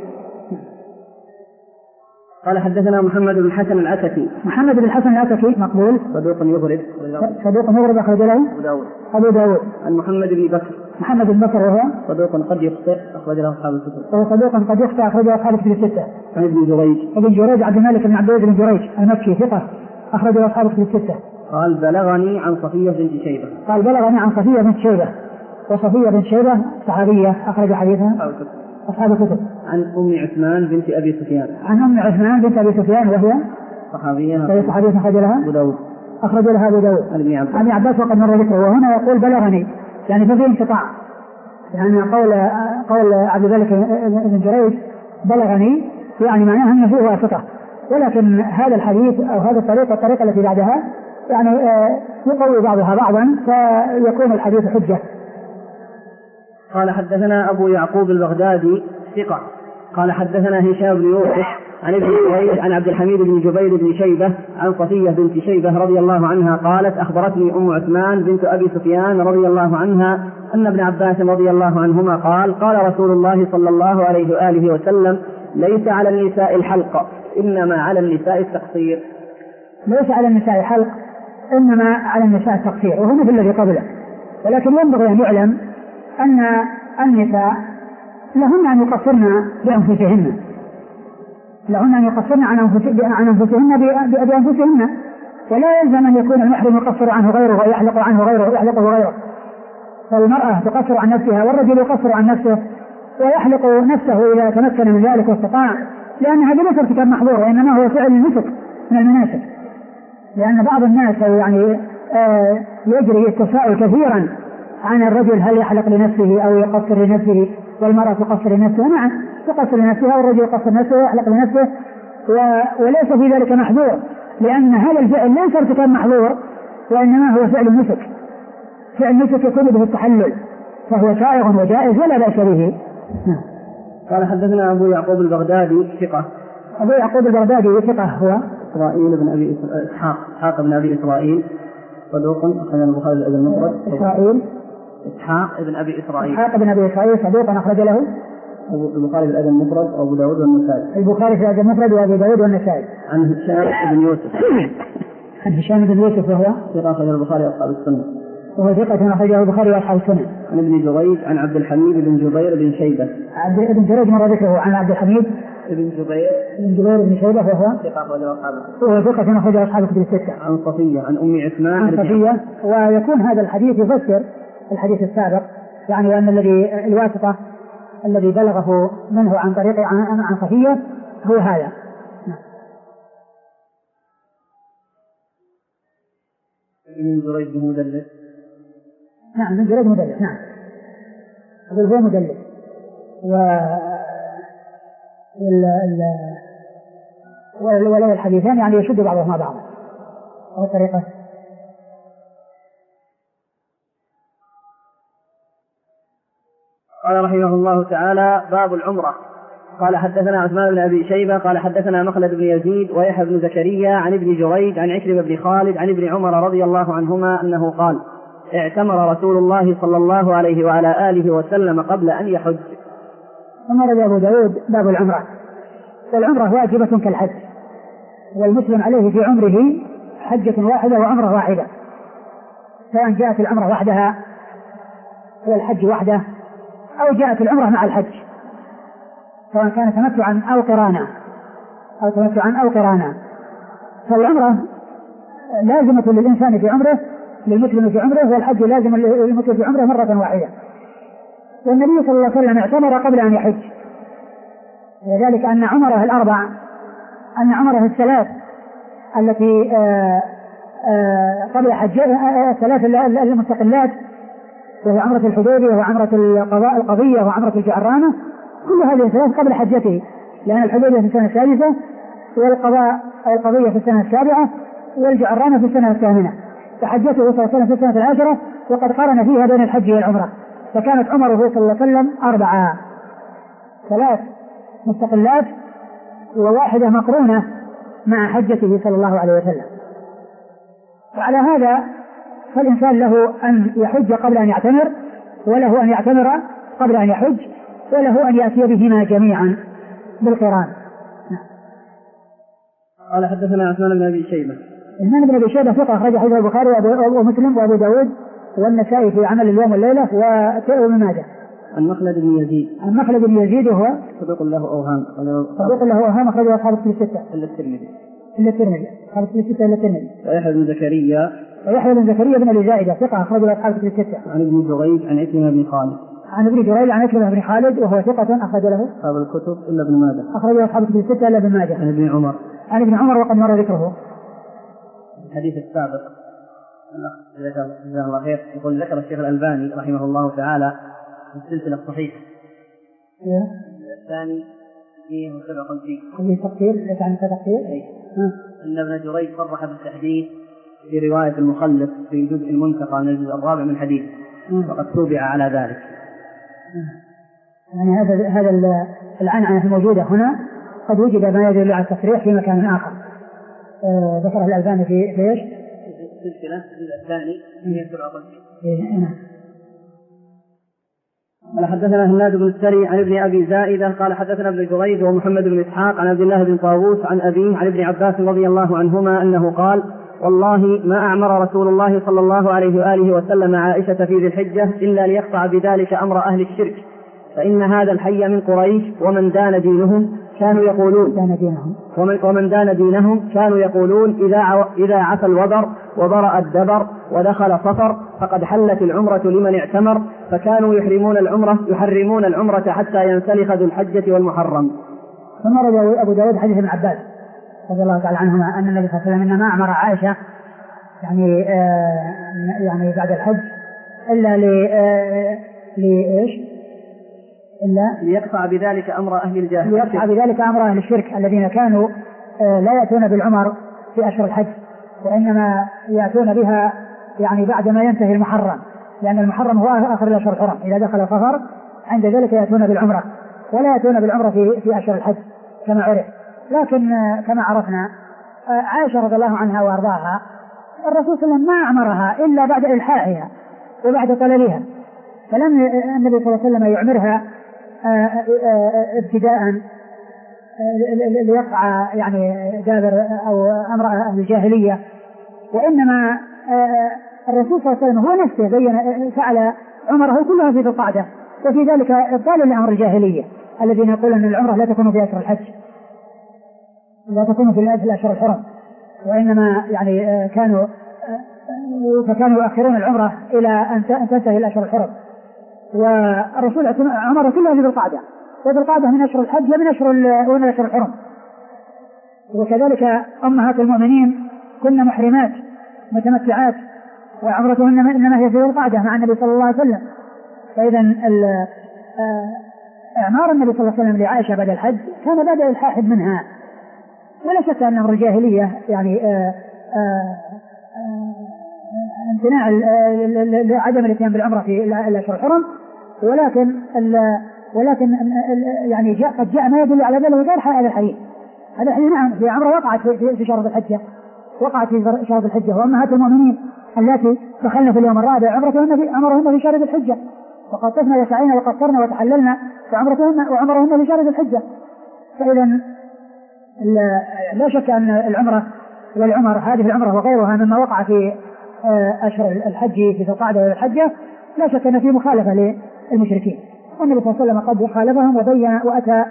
قال حدثنا محمد بن الحسن العتكي محمد بن الحسن العتكي مقبول صدوق يغرب صدوق يغرب أخرج له أبو داود أبو داود. عن محمد بن بكر محمد بن بكر وهو صدوق قد يخطئ أخرج له أصحاب الكتب وهو صدوق قد يخطئ أخرج له أصحاب الكتب الستة. عن ابن جريج ابن جريج عبد الملك بن عبد بن جريج المكي ثقة أخرج له أصحاب الكتب الستة. قال بلغني عن صفية بنت شيبة قال بلغني عن صفية بنت شيبة، وصفية بنت شيبة صحابية أخرج حديثها أصحاب الكتب. عن أم عثمان بنت أبي سفيان عن أم عثمان بنت أبي سفيان وهي صحابية وهي صحابية أخرج لها أبو داود أخرج لها أبو داود عن ابن عباس وقد مر ذكره. وهنا يقول بلغني يعني ففيه انقطاع، يعني قول قول عبد الملك بن جريج بلغني يعني معناها أنه فيه واسطة، ولكن هذا الحديث أو هذا الطريقة الطريقة التي بعدها يعني يقوي بعضها بعضا فيكون الحديث حجة. قال حدثنا أبو يعقوب البغدادي ثقة قال حدثنا هشام بن يوسف عن ابن جريج عن عبد الحميد بن جبير بن شيبة عن صفية بنت شيبة رضي الله عنها قالت أخبرتني أم عثمان بنت أبي سفيان رضي الله عنها أن ابن عباس رضي الله عنهما قال قال رسول الله صلى الله عليه وآله وسلم ليس على النساء الحلق إنما على النساء التقصير. ليس على النساء حلق إنما على النساء التقصير، وهو مثل الذي قبله. ولكن ينبغي أن يعلم أن النساء لهن أن يقصرن بأنفسهن لهن أن يقصرن عن أنفسهن بأنفسهن، ولا يلزم أن يكون المحرم يقصر عنه غيره ويحلق عنه غيره ويحلقه غيره. فالمرأة تقصر عن نفسها والرجل يقصر عن نفسه ويحلق نفسه إذا تمكن من ذلك واستطاع، لأن هذا ليس ارتكاب محظور وإنما هو فعل النسك من المناسك. لأن بعض الناس يعني آه يجري التساؤل كثيرا عن الرجل هل يحلق لنفسه أو يقصر لنفسه، والمرأة تقصر لنفسها. نعم تقصر لنفسها والرجل يقصر لنفسه ويحلق لنفسه، وليس في ذلك محظور، لأن هذا الفعل ليس ارتكاب محظور وإنما هو فعل النسك. فعل النسك يكون به التحلل فهو شائع وجائز ولا بأس به. قال حدثنا أبو يعقوب البغدادي ثقة أبو يعقوب البغدادي ثقة هو إسرائيل بن أبي إسحاق إسحاق بن أبي إسرائيل صدوق أخرج البخاري الأدب المفرد. إسرائيل إسحاق بن أبي إسرائيل إسحاق بن أبي إسرائيل صدوق أخرج له البخاري في الأدب المفرد وأبو داود والنسائي. البخاري في الأدب المفرد وأبو داود والنسائي. عن هشام بن يوسف عن هشام بن يوسف وهو ثقة أخرج البخاري وأصحاب السنة وهو ثقة أخرجه البخاري وأصحاب السنة. عن ابن جريج عن عبد الحميد بن جبير بن شيبة. عبد ابن جريج مر ذكره عن عبد الحميد بن جبير بن جبير بن شيبة وهو ثقة أخرجه أصحاب السنة وهو ثقة أخرجه أصحاب الكتب الستة. عن صفية عن أم عثمان عن صفية. ويكون هذا الحديث يفسر الحديث السابق، يعني أن الذي الواسطة الذي بلغه منه عن طريق عن, عن صفية هو هذا. ابن جريج مدلس. نعم ابن جريج مدلس. نعم أقول هو مدلس. و وال ولو الحديثان يعني يشد بعضهما بعضا. أو الطريقة. قال رحمه الله تعالى: باب العمرة. قال حدثنا عثمان بن أبي شيبة قال حدثنا مخلد بن يزيد ويحيى بن زكريا عن ابن جريج عن عكرمة بن خالد عن ابن عمر رضي الله عنهما أنه قال: اعتمر رسول الله صلى الله عليه وعلى آله وسلم قبل أن يحج. ثم روى أبو داود باب العمرة. والعمرة واجبة كالحج، والمسلم عليه في عمره حجة واحدة وعمرة واحدة، سواء جاءت العمرة وحدها والحج وحده، أو جاءت العمرة مع الحج، سواء كان تمتعا أو قرانا أو تمتعا أو قرانا. فالعمرة لازمة للإنسان في عمره، للمسلم في عمره، والحج لازم للمسلم في عمره مرة واحدة. والنبي صلى الله عليه وسلم اعتمر قبل أن يحج، وذلك أن عمره الأربع أن عمره الثلاث التي آآ آآ قبل حجها الثلاث المستقلات، وهي عمرة الحديبية وعمرة القضاء القضية وعمرة الجعرانة، كل هذه الثلاث قبل حجته، لأن الحديبية في السنة الثالثة، والقضاء أو القضية في السنة السابعة، والجعرانة في السنة الثامنة، فحجته صلى الله عليه وسلم في السنة العاشرة، وقد قارن فيها بين الحج والعمرة، فكانت عمره صلى الله عليه وسلم أربعة، ثلاث مستقلات وواحدة مقرونة مع حجته صلى الله عليه وسلم. وعلى هذا فالإنسان له أن يحج قبل أن يعتمر، وله أن يعتمر قبل أن يحج، وله أن يأتي بهما جميعا بالقران. قال حدثنا عثمان بن أبي شيبة. عثمان بن أبي شيبة ثقة أخرج حديث البخاري ومسلم وأبو داود والنسائي في عمل اليوم والليلة وابن ماجه. عن مخلد بن يزيد. عن مخلد بن يزيد وهو صدوق له أوهام. صدوق له أوهام أخرجه أصحاب الستة إلا الترمذي. إلا الترمذي. أصحاب الستة إلا الترمذي. ويحيى بن زكريا. ويحيى بن زكريا بن أبي زائدة ثقة أخرجه أصحاب الستة. عن ابن جريج عن عكرمة بن خالد. عن ابن جريج عن عكرمة بن خالد وهو ثقة أخرج له أصحاب الكتب إلا ابن ماجه. أخرجه أصحاب الستة إلا ابن ماجه. عن ابن عمر. عن ابن عمر وقد مر ذكره. الحديث السابق جزاه الله خير يقول ذكر الشيخ الألباني رحمه الله تعالى في السلسلة الصحيحة الثاني فيه سبع وخمسين. هذه تقصير ليس عن تقصير. أن ابن جريج صرح بالتحديث في رواية المخلف في جزء المنتقى من الجزء الرابع من الحديث، وقد توبع على ذلك. يعني هذا هذا العنعنة الموجودة هنا قد وجد ما يدل على التصريح في مكان آخر. آه ذكره الألباني في في ايش؟ السلسلة الجزء الثاني مئة وسبعة وخمسين. قال حدثنا هناد بن السري عن ابن أبي زائدة قال حدثنا ابن جريج ومحمد بن إسحاق عن عبد الله بن طاووس عن أبيه عن ابن عباس رضي الله عنهما أنه قال: والله ما أعمر رسول الله صلى الله عليه وآله وسلم عائشة في ذي الحجة إلا ليقطع بذلك أمر أهل الشرك، فإن هذا الحي من قريش ومن دان دينهم كانوا يقولون ومن, ومن دان دينهم كانوا يقولون إذا إذا عفى الوبر وبرأ الدبر ودخل صفر فقد حلت العمرة لمن اعتمر، فكانوا يحرمون العمرة يحرمون العمرة حتى ينسلخ ذو الحجة والمحرم. ثم روى أبو داود حديث ابن عباس رضي الله تعالى عنهما أن النبي صلى الله عليه وسلم إنما أعمر عائشة يعني آه يعني بعد الحج إلا ل آه لإيش؟ إلا ليقطع بذلك أمر أهل الجاهل ليقطع بذلك أمر أهل الشرك الذين كانوا آه لا يأتون بالعمر في أشهر الحج، وإنما يأتون بها يعني بعد ما ينتهي المحرم، لأن المحرم هو آخر الأشهر الحرم، إذا دخل صفر عند ذلك يأتون بالعمرة، ولا يأتون بالعمرة في في أشهر الحج كما عرف. لكن آه كما عرفنا آه عائشة رضي الله عنها وأرضاها الرسول صلى الله عليه وسلم ما أعمرها إلا بعد إلحاحها وبعد طللها، فلم النبي صلى الله عليه وسلم يعمرها ابتداء ليقع يعني دابر أو أمر أهل الجاهلية، وإنما الرسول صلى الله عليه وسلم هو نفسه بين فعل عمره كلها في ذي القعدة، وفي ذلك إبطال لأمر الجاهلية الذين يقولون أن العمرة لا تكون في أشهر الحج، لا تكون في الأشهر الحرم، وإنما يعني كانوا فكانوا يؤخرون العمرة إلى أن تنتهي الأشهر الحرم. والرسول عمره كلها في ذي القعدة، وذي القعدة من أشهر الحج ومن أشهر ومن أشهر الحرم. وكذلك أمهات المؤمنين كن محرمات متمتعات وعمرته إنما هي في ذي القعدة مع النبي صلى الله عليه وسلم. فإذا إعمار النبي صلى الله عليه وسلم لعائشة بعد الحج كان بعد الحاحد منها، ولا شك أن أمر الجاهلية يعني آآ آآ امتناع عدم الاتيان بالعمرة في الأشهر الحرم، ولكن ولكن يعني جاء قد جاء ما يدل على ذلك غير هذا الحديث. هذا الحديث نعم في عمرة وقعت في شهر الحجة، وقعت في شهر الحجة، وأمهات المؤمنين التي دخلن في اليوم الرابع عمرتهن في عمرهن في شهر الحجة، وقد طفنا وسعينا وقصرنا وتحللنا وعمرتهن وعمرهن في شهر الحجة. فإذا لا شك أن العمرة والعمر هذه العمرة وغيرها مما وقع في أشهر الحج في ذي القعدة والحجة لا شك أن فيه مخالفة للمشركين، والنبي صلى الله عليه وسلم قد خالفهم وبين وأتى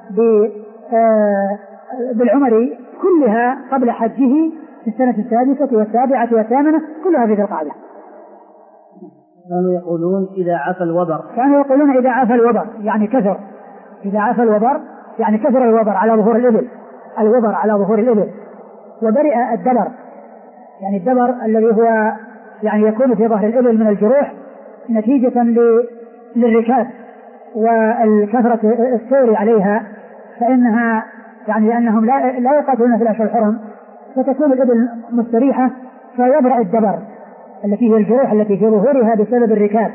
بالعمر كلها قبل حجه في السنة السادسة والسابعة والثامنة كلها في ذي القعدة. كانوا يقولون إذا عفى الوبر كانوا يقولون إذا عفى الوبر يعني كثر، إذا عفى الوبر يعني كثر الوبر على ظهور الإبل، الوبر على ظهور الإبل، وبرئ الدبر، يعني الدبر الذي هو يعني يكون في ظهر الإبل من الجروح نتيجة للركاب والكثرة السير عليها، فإنها يعني لأنهم لا, لا يقاتلون في الأشهر الحرم فتكون الإبل مستريحة فيبرأ الدبر التي هي الجروح التي في ظهورها بسبب الركاب.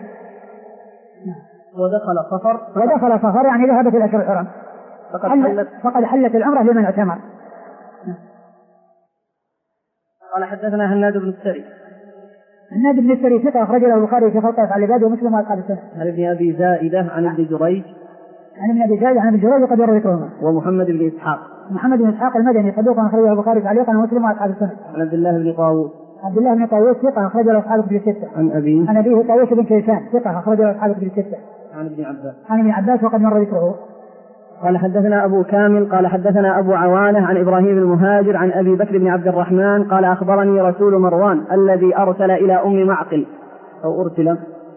ودخل صفر ودخل صفر يعني ذهبت الأشهر الحرم فقد حلت, فقد حلت العمرة لمن اعتمر. قال حدثنا هناد بن السري. هناد بن السري ثقة أخرج له البخاري في خلق أفعال العباد ومسلم وأصحاب السنة. عن ابن أبي زائدة عن ابن جريج عن ابن أبي زائدة عن ابن جريج وقد يروي ذكرهما. ومحمد بن إسحاق محمد بن إسحاق المدني صدوق أخرجه البخاري تعليقا ومسلم وأصحاب السنة. عن عبد الله بن طاووس عبد الله بن طاووس ثقة أخرج له أصحاب الكتب الستة. عن أبيه عن أبيه طاووس بن كيسان ثقة أخرج له أصحاب الكتب الستة. عن ابن عباس عن ابن عباس وقد مر ذكره. قال حدثنا أبو كامل قال حدثنا أبو عوانة عن إبراهيم المهاجر عن أبي بكر بن عبد الرحمن قال أخبرني رسول مروان الذي أرسل إلى أم معقل أو أرسل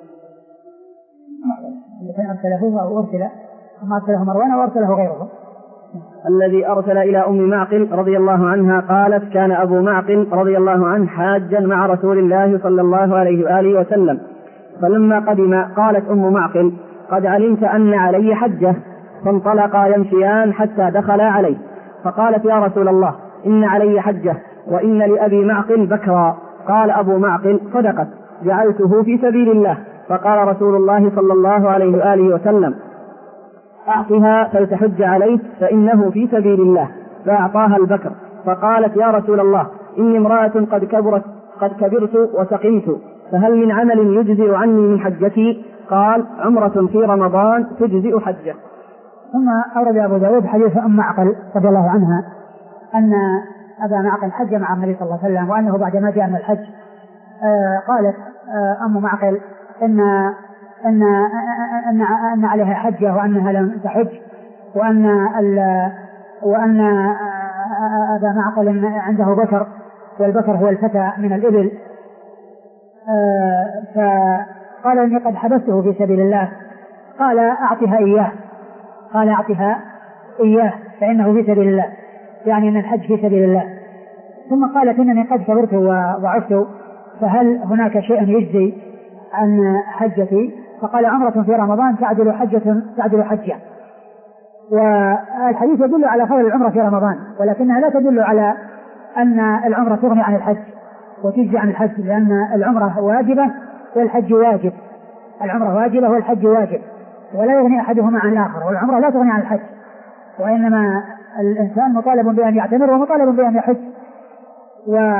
أرسله أو أرسل ما أرسله مروان أو أرسله غيره الذي أرسل إلى أم معقل رضي الله عنها قالت كان أبو معقل رضي الله عنه حاجا مع رسول الله صلى الله عليه وآله وسلم، فلما قدم قالت أم معقل قد علمت أن علي حجة، فانطلقا يمشيان حتى دخلا عليه، فقالت يا رسول الله إن علي حجة وإن لأبي معقل بكرا. قال أبو معقل صدقت جعلته في سبيل الله. فقال رسول الله صلى الله عليه وآله وسلم أعطها فلتحج عليه فإنه في سبيل الله، فأعطاها البكر. فقالت يا رسول الله إني امرأة قد كبرت قد كبرت وسقمت، فهل من عمل يجزئ عني من حجتي؟ قال عمرة في رمضان تجزئ حجة. ثم أورد أبو داود حديث أم معقل رضي الله عنها أن أبا معقل حج مع النبي صلى الله عليه وسلم، وأنه بعدما جاء من الحج آه قالت آه أم معقل إن أن أن أن عليها حجة وأنها لم تحج، وأن وأن أبا معقل عنده بكر، والبكر هو الفتى من الإبل، آه فقال إني قد حبسته في سبيل الله. قال أعطها إياه قال أعطها إياه فإنه في سبيل الله، يعني أن الحج في سبيل الله. ثم قالت إنني قد كبرت وضعفت، فهل هناك شيء يجزي عن حجتي؟ فقال عمرة في رمضان تعدل حجة تعدل حجة. والحديث يدل على فضل العمرة في رمضان، ولكنها لا تدل على أن العمرة تغني عن الحج وتجزي عن الحج، لأن العمرة واجبة والحج واجب. العمرة واجبة والحج واجب، ولا يغني أحدهما عن الآخر، والعمرة لا تغني عن الحج، وإنما الإنسان مطالب بأن يعتمر ومطالب بأن يحج. و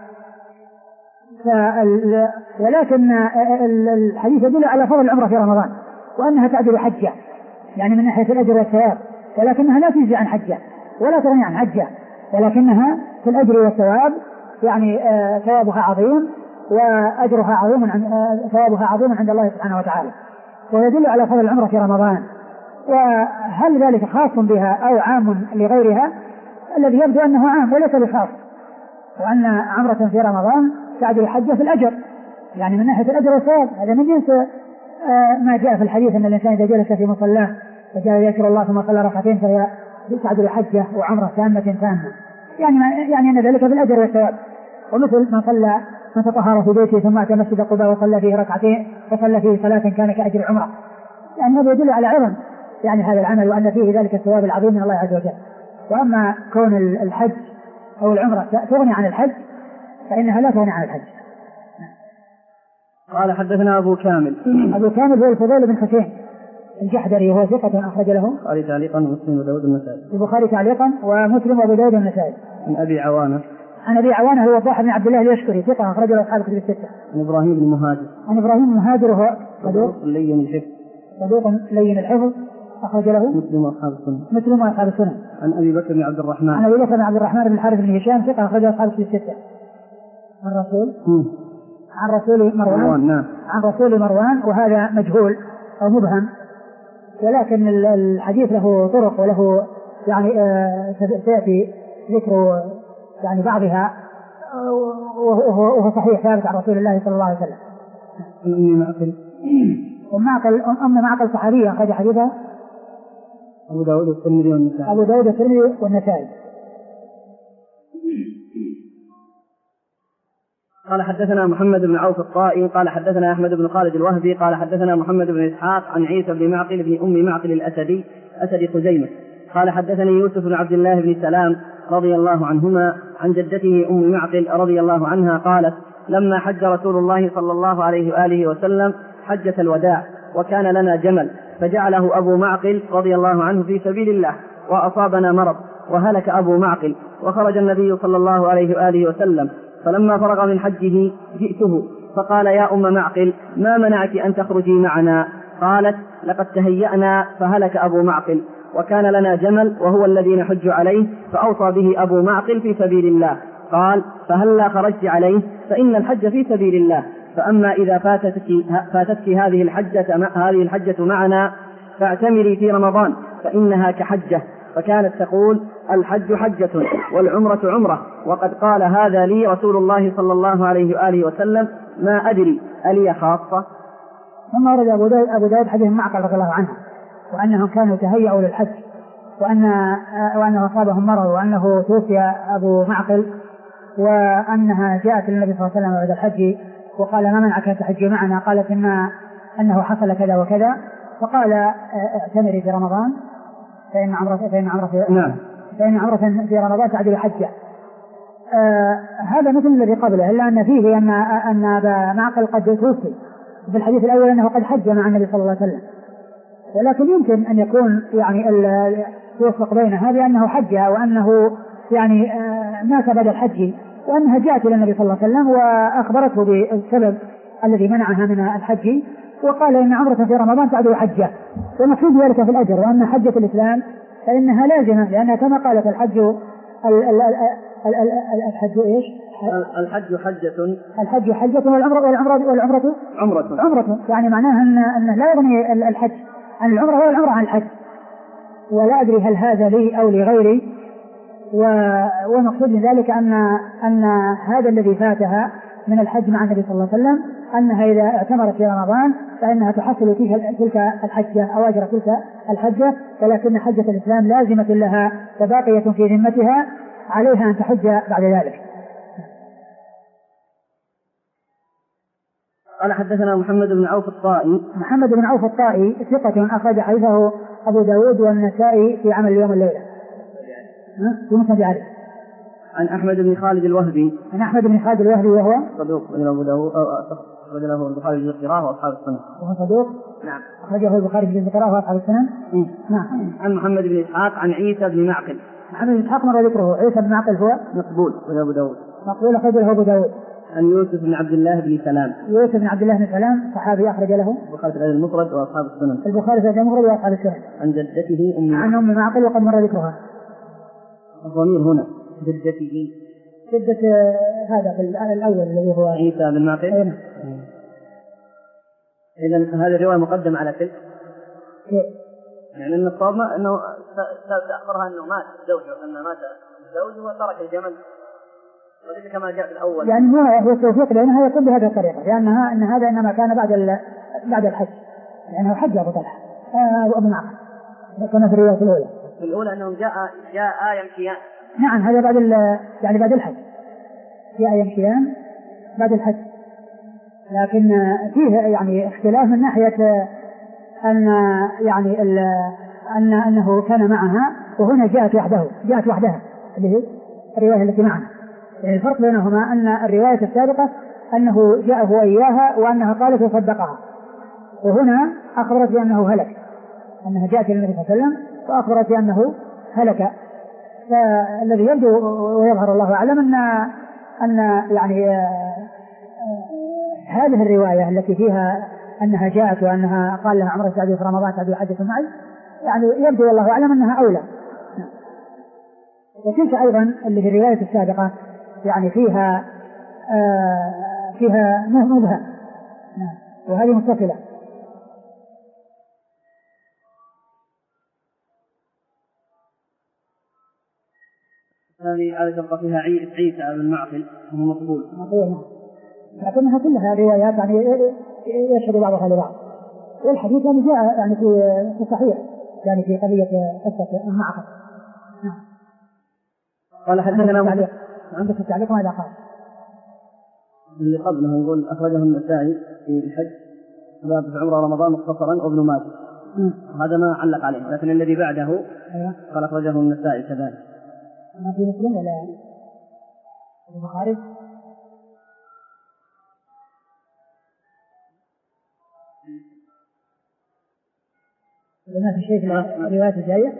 فال... ولكن الحديث يدل على فضل العمرة في رمضان وأنها تعدل حجة، يعني من ناحية الأجر والثواب، ولكنها لا تجزي عن حجة ولا تغني عن حجة، ولكنها في الأجر والثواب يعني ثوابها عظيم وأجرها عظيم عند ثوابها عظيم عند الله سبحانه وتعالى، ويدل على فضل العمرة في رمضان. وهل ذلك خاص بها أو عام لغيرها؟ الذي يبدو أنه عام وليس بخاص، وأن عمرة في رمضان تعدل حجة في الأجر، يعني من ناحية الأجر والثواب. هذا من جنس ما جاء في الحديث أن الإنسان إذا جلس في مصلاه فجاء يذكر الله ثم صلى ركعتين فهي تعدل حجة وعمرة تامة تامة، يعني يعني أن ذلك في الأجر والثواب. ومثل من صلى من تطهر في بيته ثم أتى مسجد قباء وصلى فيه ركعتين وصلى فيه صلاة كان كأجر عمره، يعني هذا يدل على عظم يعني هذا العمل وأن فيه ذلك الثواب العظيم من الله عز وجل. وأما كون الحج أو العمرة تغني عن الحج فإنها لا تغني عن الحج. قال حدثنا أبو كامل. أبو كامل هو الفضيل بن حسين الجحدري وهو ثقة أخرج له البخاري تعليقا ومسلم وداود النسائي. البخاري تعليقا ومسلم وأبو داود النسائي. عن أبي عوانة. عن أبي عوانة هو الضاحي بن عبد الله اليشكري ثقة أخرج له أصحاب الكتب الستة. عن إبراهيم بن مهاجر. عن إبراهيم بن مهاجر وهو صدوق لين الحفظ. صدوق لين الحفظ أخرج له مسلم وأصحاب السنن. مسلم وأصحاب السنن. عن أبي بكر بن عبد الرحمن. عن أبي بكر بن عبد الرحمن بن الحارث بن هشام ثقة أخرج له أصحاب الكتب الستة. عن رسول عن رسول مروان. مروان نعم. عن رسول مروان وهذا مجهول أو مبهم، ولكن الحديث له طرق وله يعني سيأتي ذكر يعني بعضها وهو صحيح ثابت عن رسول الله صلى الله عليه وسلم. أم معقل. ومعقل أم معقل صحابية أخرج حديثها أبو داود والترمذي والنسائي. أبو داود والترمذي والنسائي. قال حدثنا محمد بن عوف الطائي قال حدثنا أحمد بن خالد الوهبي قال حدثنا محمد بن إسحاق عن عيسى بن معقل بن أم معقل الأسدي أسد خزيمة قال حدثني يوسف بن عبد الله بن سلام رضي الله عنهما عن جدته أم معقل رضي الله عنها قالت لما حج رسول الله صلى الله عليه وآله وسلم حجة الوداع وكان لنا جمل فجعله أبو معقل رضي الله عنه في سبيل الله وأصابنا مرض وهلك أبو معقل وخرج النبي صلى الله عليه وآله وسلم فلما فرغ من حجه جئته فقال يا أم معقل ما منعك أن تخرجي معنا؟ قالت لقد تهيأنا فهلك أبو معقل وكان لنا جمل وهو الذي نحج عليه فأوصى به أبو معقل في سبيل الله. قال فهلا خرجت عليه فإن الحج في سبيل الله فأما إذا فاتتك, فاتتك هذه الحجة هذه الحجة معنا فاعتمري في رمضان فإنها كحجة. فكانت تقول الحج حجة والعمرة عمرة وقد قال هذا لي رسول الله صلى الله عليه وآله وسلم ما أدري ألي خاصة. ثم ورد أبو داود, أبو داود حديث معقل رضي الله عنه وأنهم كانوا تهيئوا للحج وأن وأنه أصابهم مرض وأنه توفي أبو معقل وأنها جاءت للنبي صلى الله عليه وسلم بعد الحج وقال ما منعك أن تحجي معنا؟ قالت إن أنه حصل كذا وكذا فقال اعتمري في رمضان فإن عمرة فإن عمرة في نعم فإن عمرة في رمضان تعدل حجة. آه هذا مثل الذي قبله إلا أن فيه أن أن أبا معقل قد توفي في الحديث الأول أنه قد حج مع النبي صلى الله عليه وسلم، ولكن يمكن أن يكون يعني يوفق بينها بأنه حج وأنه يعني آه مات بعد الحج وأنها جاءت إلى النبي صلى الله عليه وسلم وأخبرته بالسبب الذي منعها من الحج وقال إن عمرة في رمضان تعدل حجة ومقصود ذلك في الأجر وأن حجة الإسلام فإنها لازمة لأنها كما قالت الحج الحج إيش؟ الحج حجة الحج حجة والعمرة والعمرة والعمرة عمرة عمرة يعني معناها أن أن لا يغني الحج عن العمرة ولا العمرة عن الحج. ولا أدري هل هذا لي أو لغيري ومقصود من ذلك أن أن هذا الذي فاتها من الحج مع النبي صلى الله عليه وسلم أنها إذا اعتمرت في رمضان فإنها تحصل تلك الحجة أو أجر تلك الحجة ولكن حجة الإسلام لازمة لها وباقية في ذمتها عليها أن تحج بعد ذلك. قال حدثنا محمد بن عوف الطائي. محمد بن عوف الطائي ثقة أخرج حديثه أبو داود والنسائي في عمل اليوم والليلة في مسند علي. عن أحمد بن خالد الوهبي. عن أحمد بن خالد الوهبي وهو صدوق من أبو داود أخرج له البخاري في القراءة وأصحاب السنن. وهو صدوق نعم أخرجه البخاري في القراءة وأصحاب السنن. نعم. عن محمد بن إسحاق عن عيسى بن معقل. محمد بن إسحاق مر ذكره. عيسى بن معقل هو مقبول من أبو داود. مقبول أخرج له أبو داود. عن يوسف بن عبد الله بن سلام. يوسف بن عبد الله بن سلام صحابي أخرج له البخاري في الأدب المفرد وأصحاب السنن. البخاري في الأدب المفرد وأصحاب السنن. عن جدته أم عن أم معقل وقد مر ذكرها. الضمير هنا جدته جدة هذا في الأول الذي هو عيسى بن معقل. إذن هذه الرواية مقدمة على تلك. يعني أن الصواب أنه تأخرها أنه مات زوجه أنه مات زوجه وترك الجمل وليس كما جاء في الأول. يعني هو التوفيق لأنها يكون بهذه الطريقة لأنها أن هذا إنما كان بعد بعد الحج لأنه حج أبو طلحة أبو معقل كما في الرواية الأولى. في الأولى أنهم جاء جاء يمشيان. نعم هذا بعد يعني بعد الحج في أيام صيام بعد الحج، لكن فيه يعني اختلاف من ناحية أن يعني أن أنه كان معها، وهنا جاءت وحده جاءت وحدها اللي هي الرواية التي معنا. يعني الفرق بينهما أن الرواية السابقة أنه جاءه وإياها وأنها قالت وصدقها، وهنا أخبرت بأنه هلك، أنها جاءت إلى النبي صلى الله عليه وسلم وأخبرت بأنه هلك. فالذي يبدو ويظهر الله أعلم أن أن يعني هذه الرواية التي فيها أنها جاءت وأنها قال لها عمرة تعدي في رمضان تعدي حجة معي، يعني يبدو والله أعلم أنها أولى. وتلك أيضا اللي في الرواية السابقة يعني فيها آه فيها مبهم، وهذه متصلة. هذه على تبقى فيها عيسى بن معقل وهو مقبول، لكنها كلها روايات يعني يشهد بعضها لبعض، والحديث يعني جاء يعني في الصحيح يعني في قضية قصة المعقل. قال حدثنا تعليق عندك التعليق ماذا قال؟ اللي قبله يقول أخرجه النسائي في الحج باب في عمره رمضان مختصرا وابن ماجه، هذا ما علق عليه، لكن الذي بعده أيوة. قال أخرجه النسائي كذلك. ما في مسلم ولا البخاري؟ ما في شيء في الروايات الجاية؟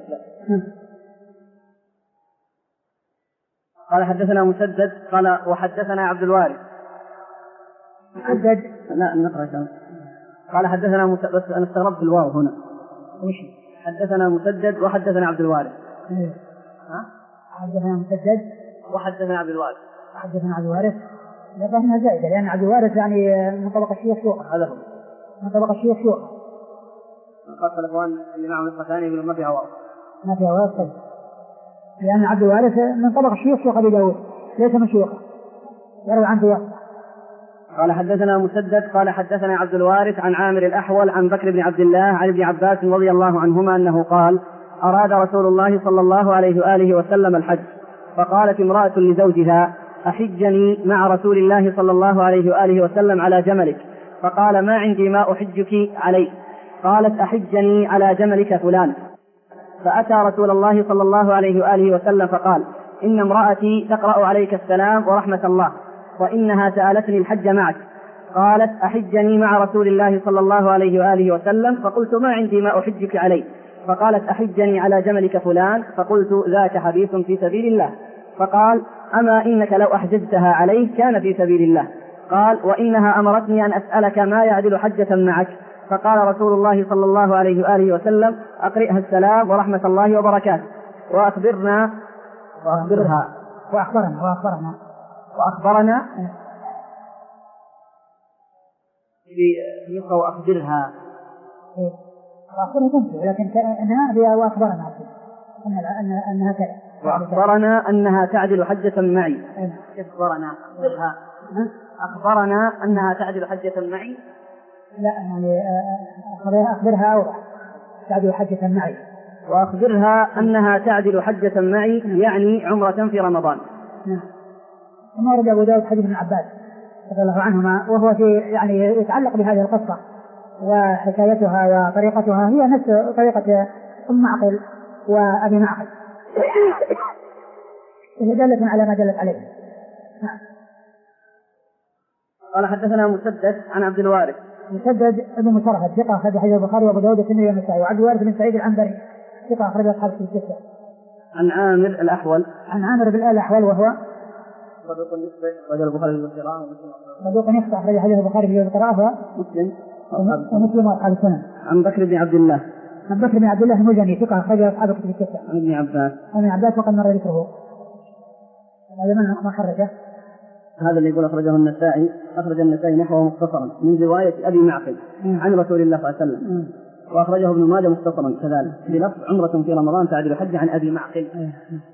قال حدثنا مسدد قال وحدثنا عبد الوارث. مسدد لا نقرأ كم. قال حدثنا مسدد، بس أنا استغربت الواو هنا. وش؟ حدثنا مسدد وحدثنا عبد الوارث. إيه. ها؟ حدثنا مسدد وحدثنا عبد الوارث. حدثنا عبد الوارث. لا فهمها زائدة، لأن عبد الوارث يعني من طبقة الشيوخ شيوخا. هذا هو. من طبقة الشيوخ شيوخا. خاصة الأخوان اللي معهم نسخة ثانية يقولون ما فيها واو. ما فيها واو طيب. لأن عبد الوارث من طبقة الشيوخ شيوخ أبي داود، ليس من شيوخه. يروي عنه واسطة. قال حدثنا مسدد قال حدثنا عبد الوارث عن عامر الأحول عن بكر بن عبد الله عن ابن عباس رضي الله عنهما أنه قال: أراد رسول الله صلى الله عليه وآله وسلم الحج، فقالت امرأة لزوجها: أحجني مع رسول الله صلى الله عليه وآله وسلم على جملك، فقال: ما عندي ما أحجك عليه. قالت: أحجني على جملك فلان. فأتى رسول الله صلى الله عليه وآله وسلم فقال: إن امرأتي تقرأ عليك السلام ورحمة الله، وإنها سألتني الحج معك. قالت: أحجني مع رسول الله صلى الله عليه وآله وسلم، فقلت: ما عندي ما أحجك عليه. فقالت: أحجني على جملك فلان، فقلت: ذاك حديث في سبيل الله. فقال: أما إنك لو أحججتها عليه كان في سبيل الله. قال: وإنها أمرتني أن أسألك ما يعدل حجة معك. فقال رسول الله صلى الله عليه وآله وسلم: أقرئها السلام ورحمة الله وبركاته، وأخبرنا وأخبرها وأخبرنا وأخبرنا وأخبرنا في وأخبرها وأخبرها تنسى، لكن أنها هي وأخبرنا أن أنها كذا، وأخبرنا أنها تعدل حجة معي. أخبرنا أخبرنا أنها تعدل حجة معي. لا يعني أخبرها أوضح، تعدل حجة معي. وأخبرها أنها تعدل حجة معي يعني عمرة في رمضان. نعم. ثم ورد أبو داود حديث ابن عباس رضي الله عنهما، وهو في يعني يتعلق بهذه القصة، وحكايتها وطريقتها هي نفس طريقة أم معقل وأبي معقل، هي دالة على ما دلت عليه. نعم. قال حدثنا مسدد عن عبد الوارث. مسدد ابن مسرهد ثقة أخرج حديث البخاري وأبو داود والترمذي والنسائي، وعبد الوارث بن سعيد العنبري ثقة أخرج أصحاب الكتب الستة. عن عامر الأحول. عن عامر بن الأحول وهو صدوق يخطئ أخرج البخاري بالقراءة ومسلم. صدوق يخطئ أخرج حديث البخاري بالقراءة ومسلم ومسلم وأصحاب السنن. عن بكر بن عبد الله. عن بكر بن عبد الله المزني ثقة أخرج أصحاب الكتب الستة. عن ابن عباس. عن ابن عباس وقد مر ذكره. هذا من ما خرجه. هذا اللي يقول أخرجه النسائي، أخرج النسائي نحوه مختصرا من رواية أبي معقل عن رسول الله صلى الله عليه وسلم، وأخرجه ابن ماجه مختصرا كذلك بلفظ عمرة في رمضان تعدل حج عن أبي معقل.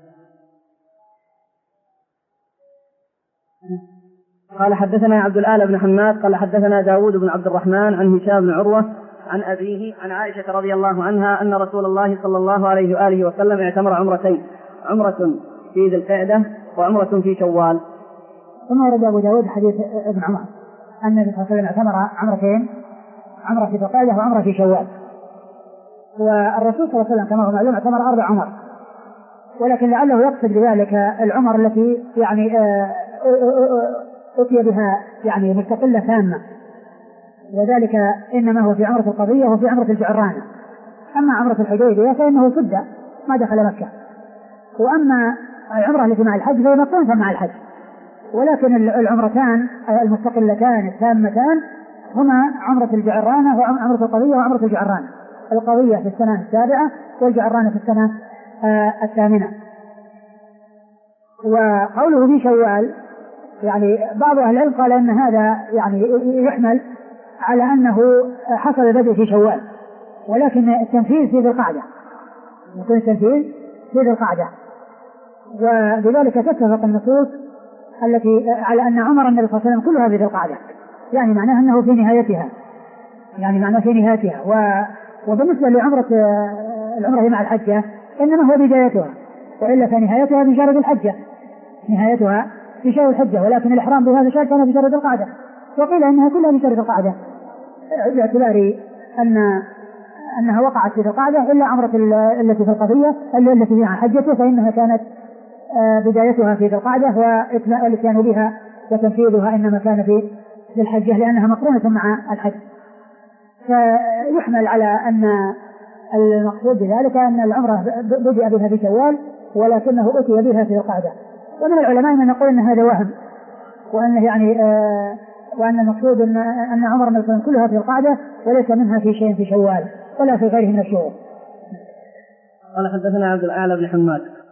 قال حدثنا عبد الآل بن حماد قال حدثنا داود بن عبد الرحمن عن هشام بن عروة عن أبيه عن عائشة رضي الله عنها أن رسول الله صلى الله عليه وآله وسلم اعتمر عمرتين، عمرة في ذي القعدة وعمرة في شوال. ثم ورد أبو داود حديث ابن عمر أن النبي صلى الله عليه وسلم اعتمر عمرتين، عمرة في ذي القعدة وعمرة في شوال. والرسول صلى الله عليه وسلم كما هو معلوم اعتمر أربع عمر، ولكن لعله يقصد بذلك العمر التي يعني أتي بها يعني مستقلة تامة، وذلك إنما هو في عمرة القضية وفي عمرة الجعرانة. أما عمرة الحديبية فإنه سد ما دخل مكة، وأما العمرة التي مع الحج فهي مقرونة مع الحج. ولكن العمرتان المستقلتان التامتان هما عمرة الجعرانة وعمرة القضية وعمرة الجعرانة، القضية في السنة السابعة والجعرانة في السنة الثامنة. وقوله في شوال يعني بعض أهل العلم قال أن هذا يعني يحمل على أنه حصل البدء في شوال، ولكن التنفيذ في ذي القعدة، يكون التنفيذ في ذي القعدة. وبذلك تتفق النصوص التي على أن عمر النبي صلى الله عليه وسلم كلها في ذي القعدة، يعني معناه أنه في نهايتها، يعني معناه في نهايتها. وبالنسبة لعمرة العمرة مع الحجة إنما هو بدايتها، وإلا فنهايتها في شهر الحجة، نهايتها في شهر الحجة، ولكن الإحرام بهذا الشهر كان في شهر القعدة، وقيل إنها كلها في شهر القعدة باعتبار أن أنها وقعت في القعدة إلا عمرة التي في القضية التي فيها حجته، فإنها كانت بدايتها في القعدة والاتيان بها وتنفيذها إنما كان في الحجة لأنها مقرونة مع الحج. فيحمل على أن المقصود بذلك أن العمرة بدأ بها في شوال ولكنه أتي بها في القعدة. ومن العلماء من يقول أن هذا وهم، وأن يعني آه وأن المقصود أن أن عمر مثلا كلها في القعدة وليس منها في شيء في شوال ولا في غيره من الشهور. قال حدثنا عبد الأعلى بن حماد